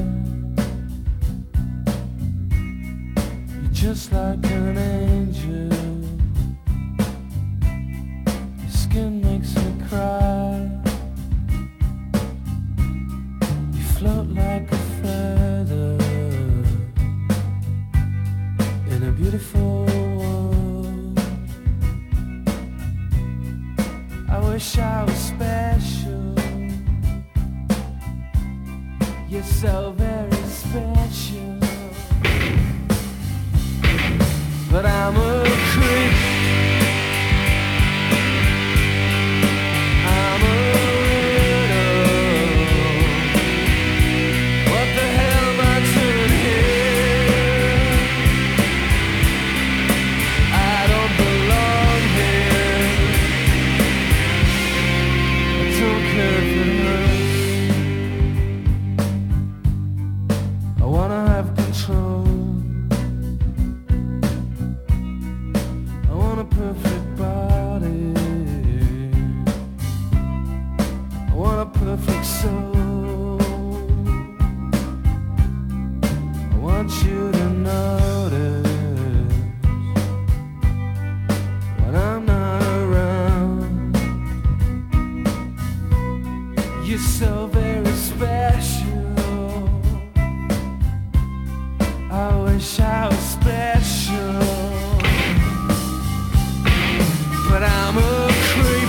eye. You're just like an angel. Your skin makes me cry. You float like a feather in a beautiful world. I wish I was special. You're so very special. But I'm a creep. I'm a widow. What the hell am I doing here? I don't belong here. I don't care if it hurts. I wanna have control. I want a perfect body. I want a perfect soul. I want you to notice when I'm not around. You're so very special. I wish I was special. But I'm a creep.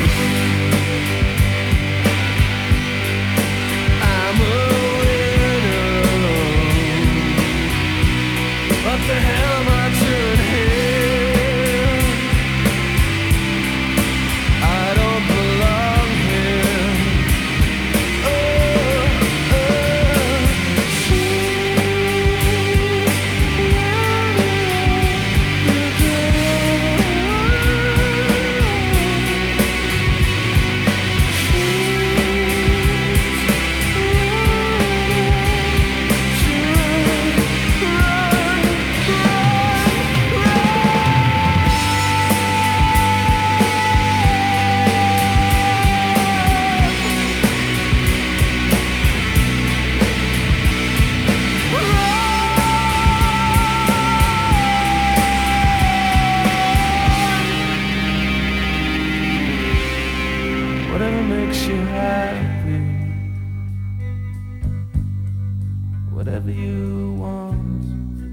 I'm a widow. What the hell am I doing here? I don't belong here. Oh, oh, whatever makes you happy, whatever you want.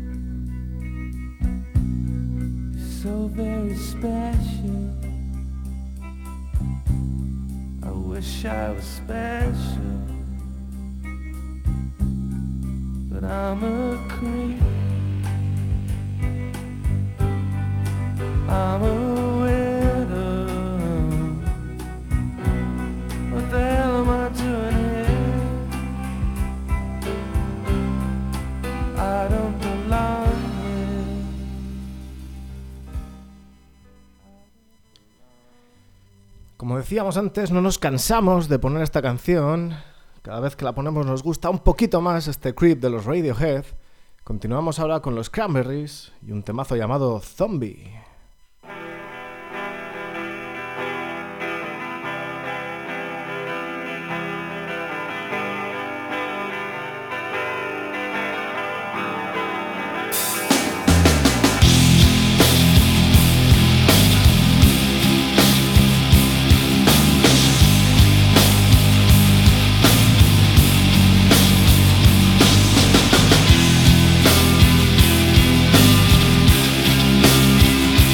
You're so very special. I wish I was special, but I'm a creep. I'm a widow. What the hell am I doing here? I don't belong here. Como decíamos antes, no nos cansamos de poner esta canción. Cada vez que la ponemos nos gusta un poquito más este Creep de los Radiohead. Continuamos ahora con los Cranberries y un temazo llamado Zombie. Thank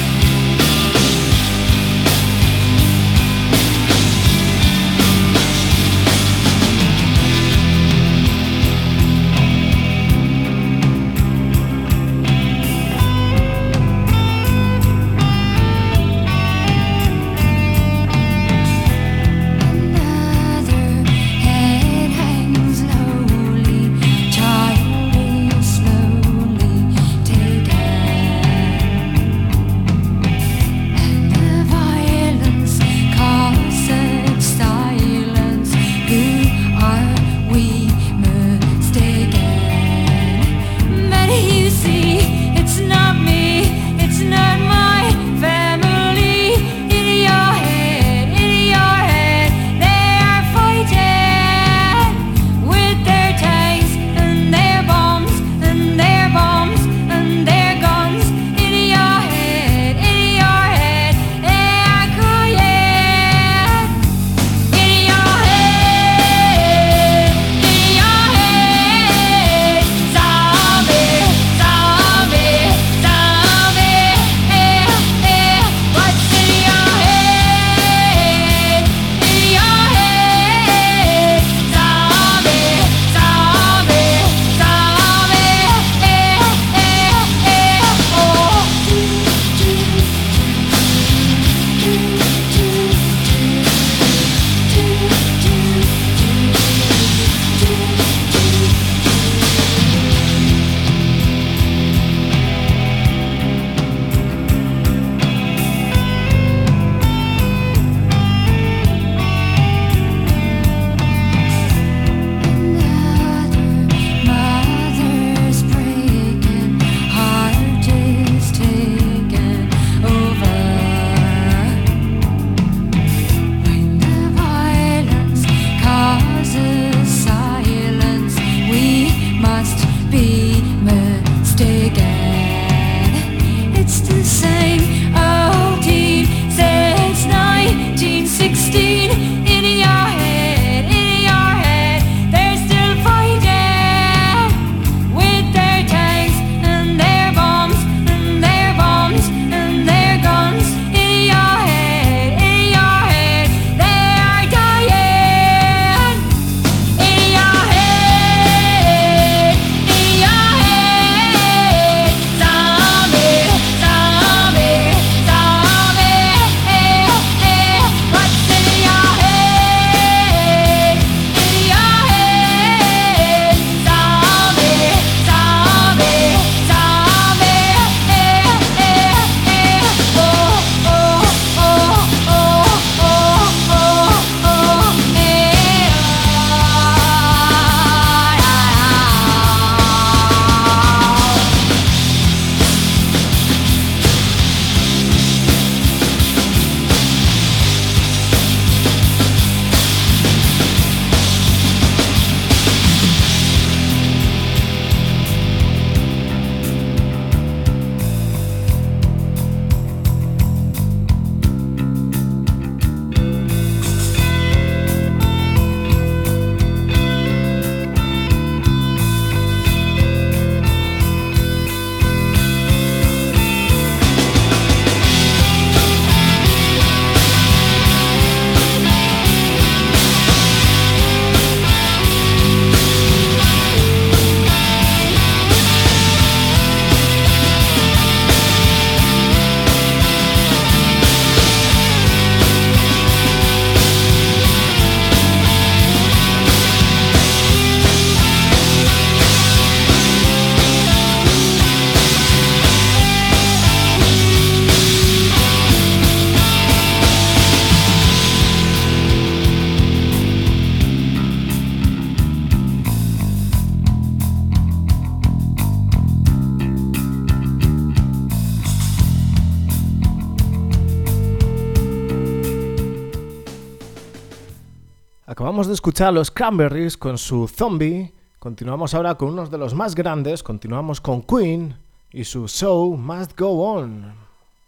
Acabamos de escuchar a los Cranberries con su Zombie. Continuamos ahora con unos de los más grandes. Continuamos con Queen y su Show Must Go On.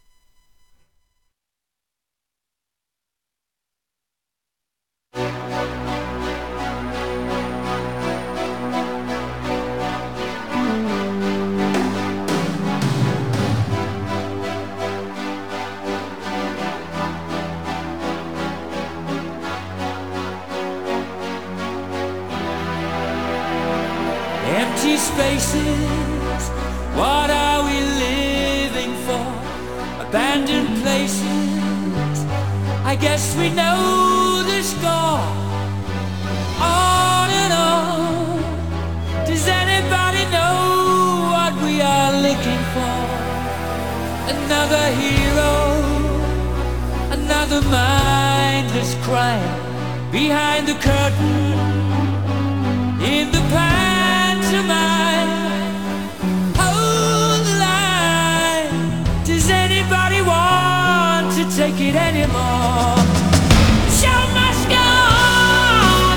Empty spaces, what are we living for? Abandoned places, I guess we know the score. On and on, does anybody know what we are looking for? Another hero, another mindless crime, behind the curtain, in the past. Hold the line. Does anybody want to take it anymore? The show must go on.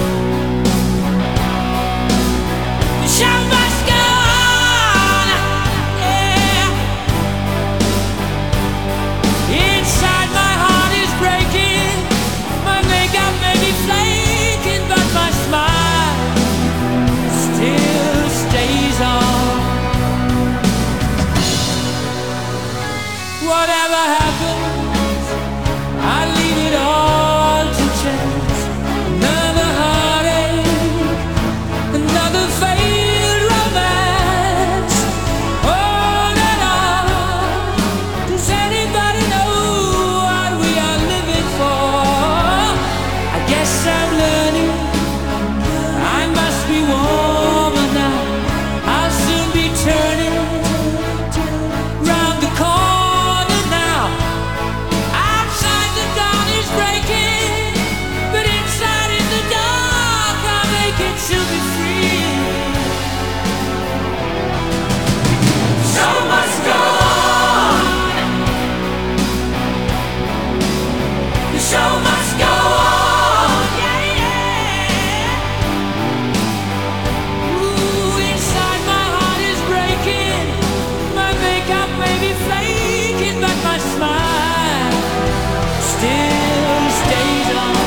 The show must go on. Yeah. Inside my heart is breaking. My makeup may be flaking, but my smile still stays on. Whatever happens, I leave it all to chance. Another heartache, another failed romance. On and on. Does anybody know what we are living for? I guess I'm learning. I must be warmer now. I'll soon be turning round the corner now. Outside the dawn is breaking, but inside in the dark I'll make it to be free. So must go on. The show must go on. Yeah, yeah. Ooh, inside my heart is breaking. My makeup may be flaking, but my smile still stays on.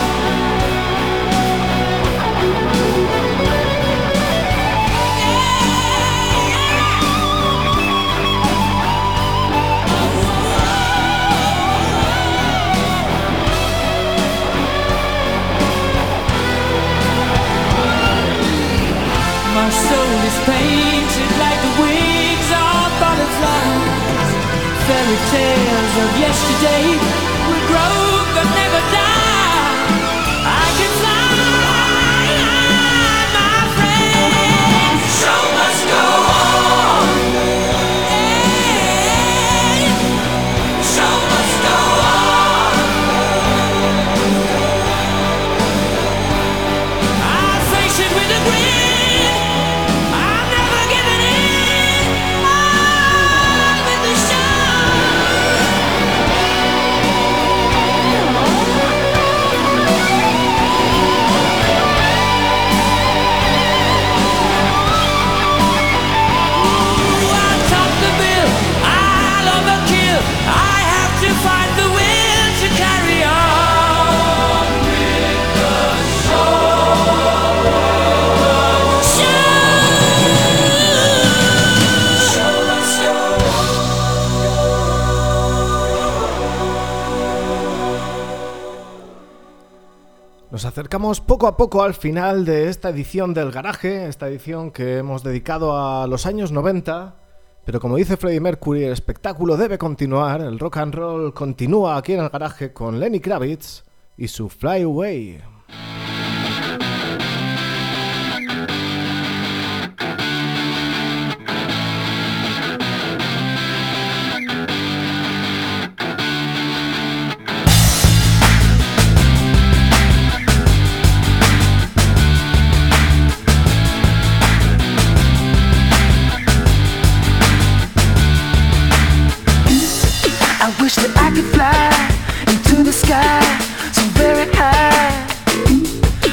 My soul is painted like the wings of butterflies. Fairy tales of yesterday will grow but never die. I can fly, my friend. The show must go on. Hey, the show must go on. I'll face it with a grin. I'm never giving in. On with the show. Ooh, I'll top the bill. I'll overkill. I have to find the will to carry on with the show. Show must go Nos acercamos poco a poco al final de esta edición del Garaje, esta edición que hemos dedicado a los años noventa, pero como dice Freddie Mercury, el espectáculo debe continuar, el rock and roll continúa aquí en el Garaje con Lenny Kravitz y su Fly Away. I wish that I could fly into the sky so very high.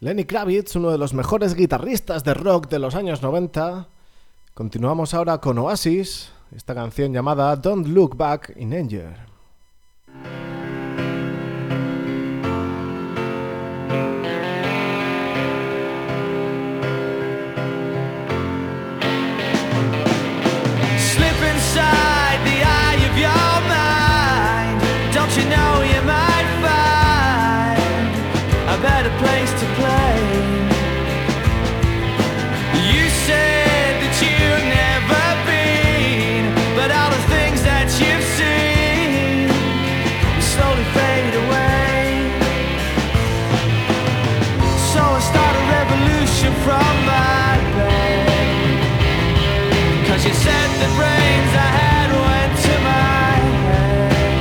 Lenny Kravitz, uno de los mejores guitarristas de rock de los años noventa. Continuamos ahora con Oasis, esta canción llamada Don't Look Back in Anger. Slip inside the eye of your mind. Don't you know you might find a better place to play? You said that you've never been, but all the things that you've seen slowly fade away. So I start a revolution from my bed, 'cause you said the brains I had went to my head.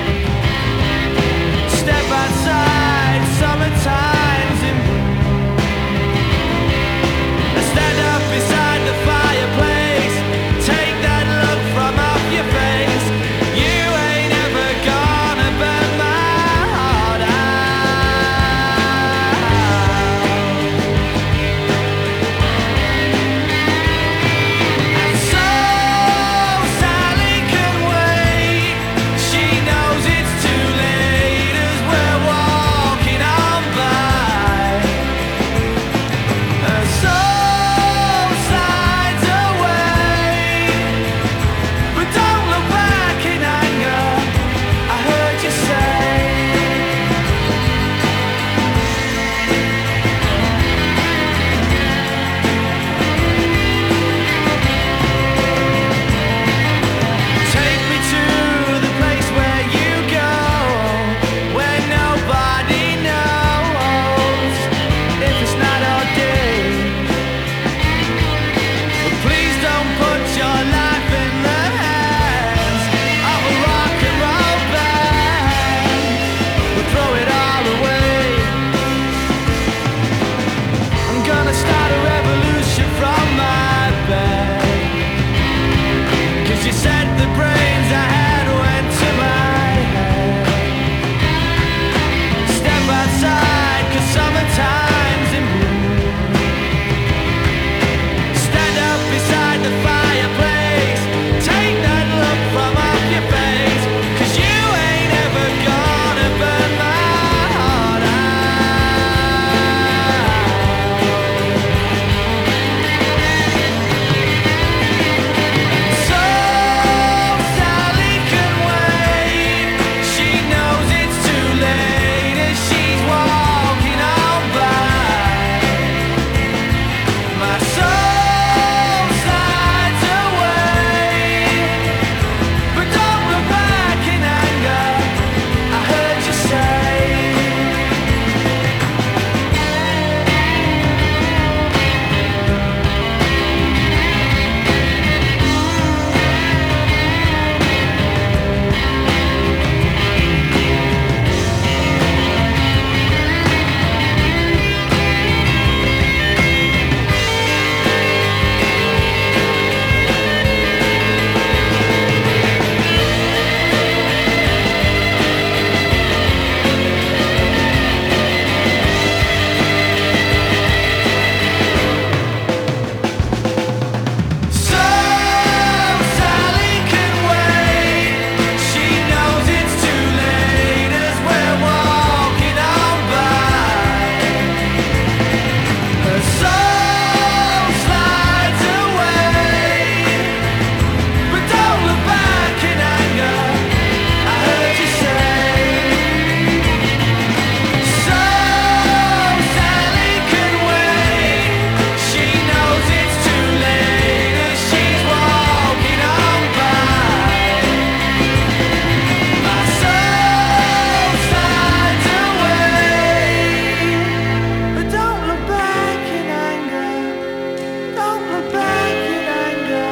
Step outside, summertime's in bloom. I stand up beside the fireplace, take that look from off your face. You ain't ever gonna burn my heart out. And so Sally can wait. She knows it's too late as we're walking on by. Her soul slides away, but don't look back in anger. I heard you say. Take me to the place where you go, where nobody knows if it's night or day. But please don't put your life in the hands of a rock and roll band. We'll throw it all away. I'm gonna start a revolution from my bed, 'cause you said the brains I had went to my head. Step outside, 'cause summertime's in bloom. Stand up beside the fireplace, take that look from off your face. 'Cause you ain't ever gonna burn my heart out. So Sally can wait. She knows it's too late as she's walking on by. My soul slides away, but don't look back in anger. I heard you say. So Sally can wait. She knows it's too late as we're walking on by. Her soul slides away, but don't look back in anger. I heard you say. So Sally can wait. She knows it's too late as she's walking on by. My soul slides away, but don't look back in anger. Don't look back in anger.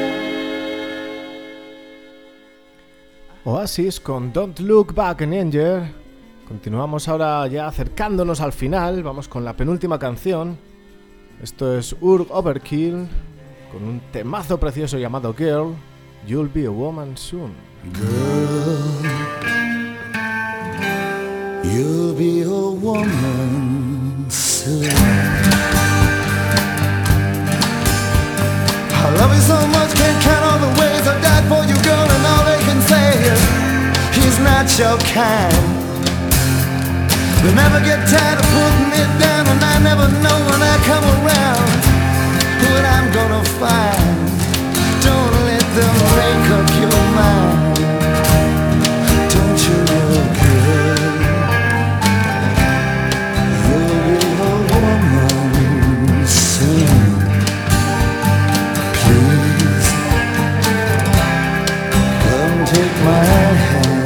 Oasis con Don't Look Back in Anger. Continuamos ahora ya acercándonos al final. Vamos con la penúltima canción. Esto es Urge Overkill con un temazo precioso llamado Girl, You'll Be a Woman Soon. You'll be a woman soon. I love you so much, can't count all the ways I died for you, girl, and all they can say is he's not your kind. They never get tired of putting me down, and I never know when I come around what I'm gonna find. Don't let them make up your mind. Don't you know, girl, you'll be a woman soon. Please, come take my hand,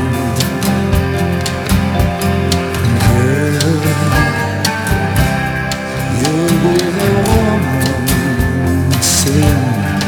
girl. You'll be a woman soon.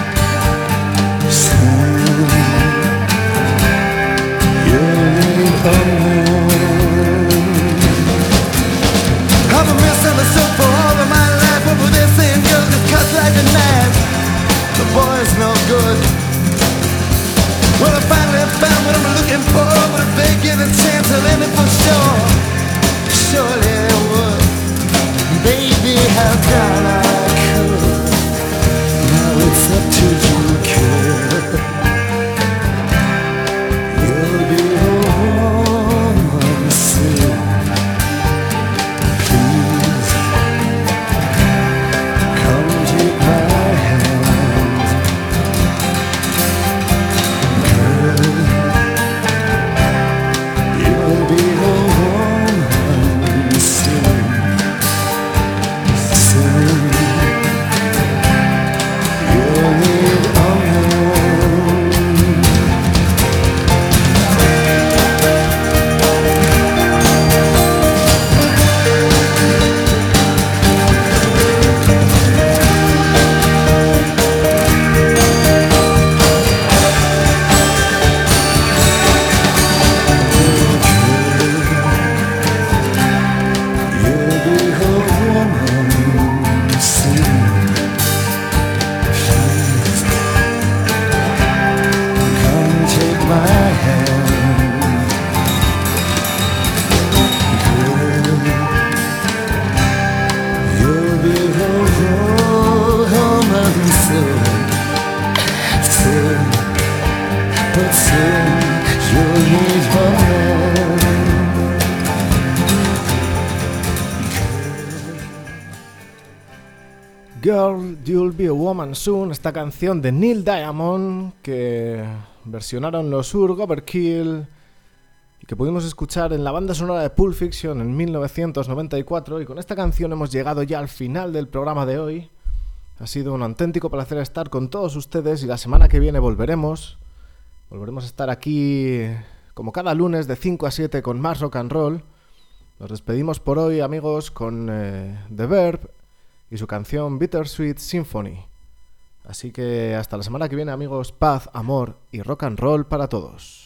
I've been misunderstood for all of my life. What were they saying? Girl, just cuts like a knife. The boy's no good. Well, I finally found what I'm looking for, but if they give a chance, I'll end it for sure. Surely they would. Baby, how can I could? Now it's up to you, kid. You'll be a woman soon. Please, come take my hand, girl. You'll be a woman soon, soon. You'll need a woman. You'll be a woman soon. Please, come take my hand, girl. You'll be a woman soon, soon, but soon you'll need a man. Girl, You'll Be a Woman Soon, esta canción de Neil Diamond que versionaron los Urge Overkill y que pudimos escuchar en la banda sonora de Pulp Fiction en mil novecientos noventa y cuatro. Y con esta canción hemos llegado ya al final del programa de hoy. Ha sido un auténtico placer estar con todos ustedes y la semana que viene volveremos. Volveremos a estar aquí como cada lunes de cinco a siete con más rock and roll. Nos despedimos por hoy, amigos, con eh, The Verb y su canción Bittersweet Symphony. Así que hasta la semana que viene, amigos, paz, amor y rock and roll para todos.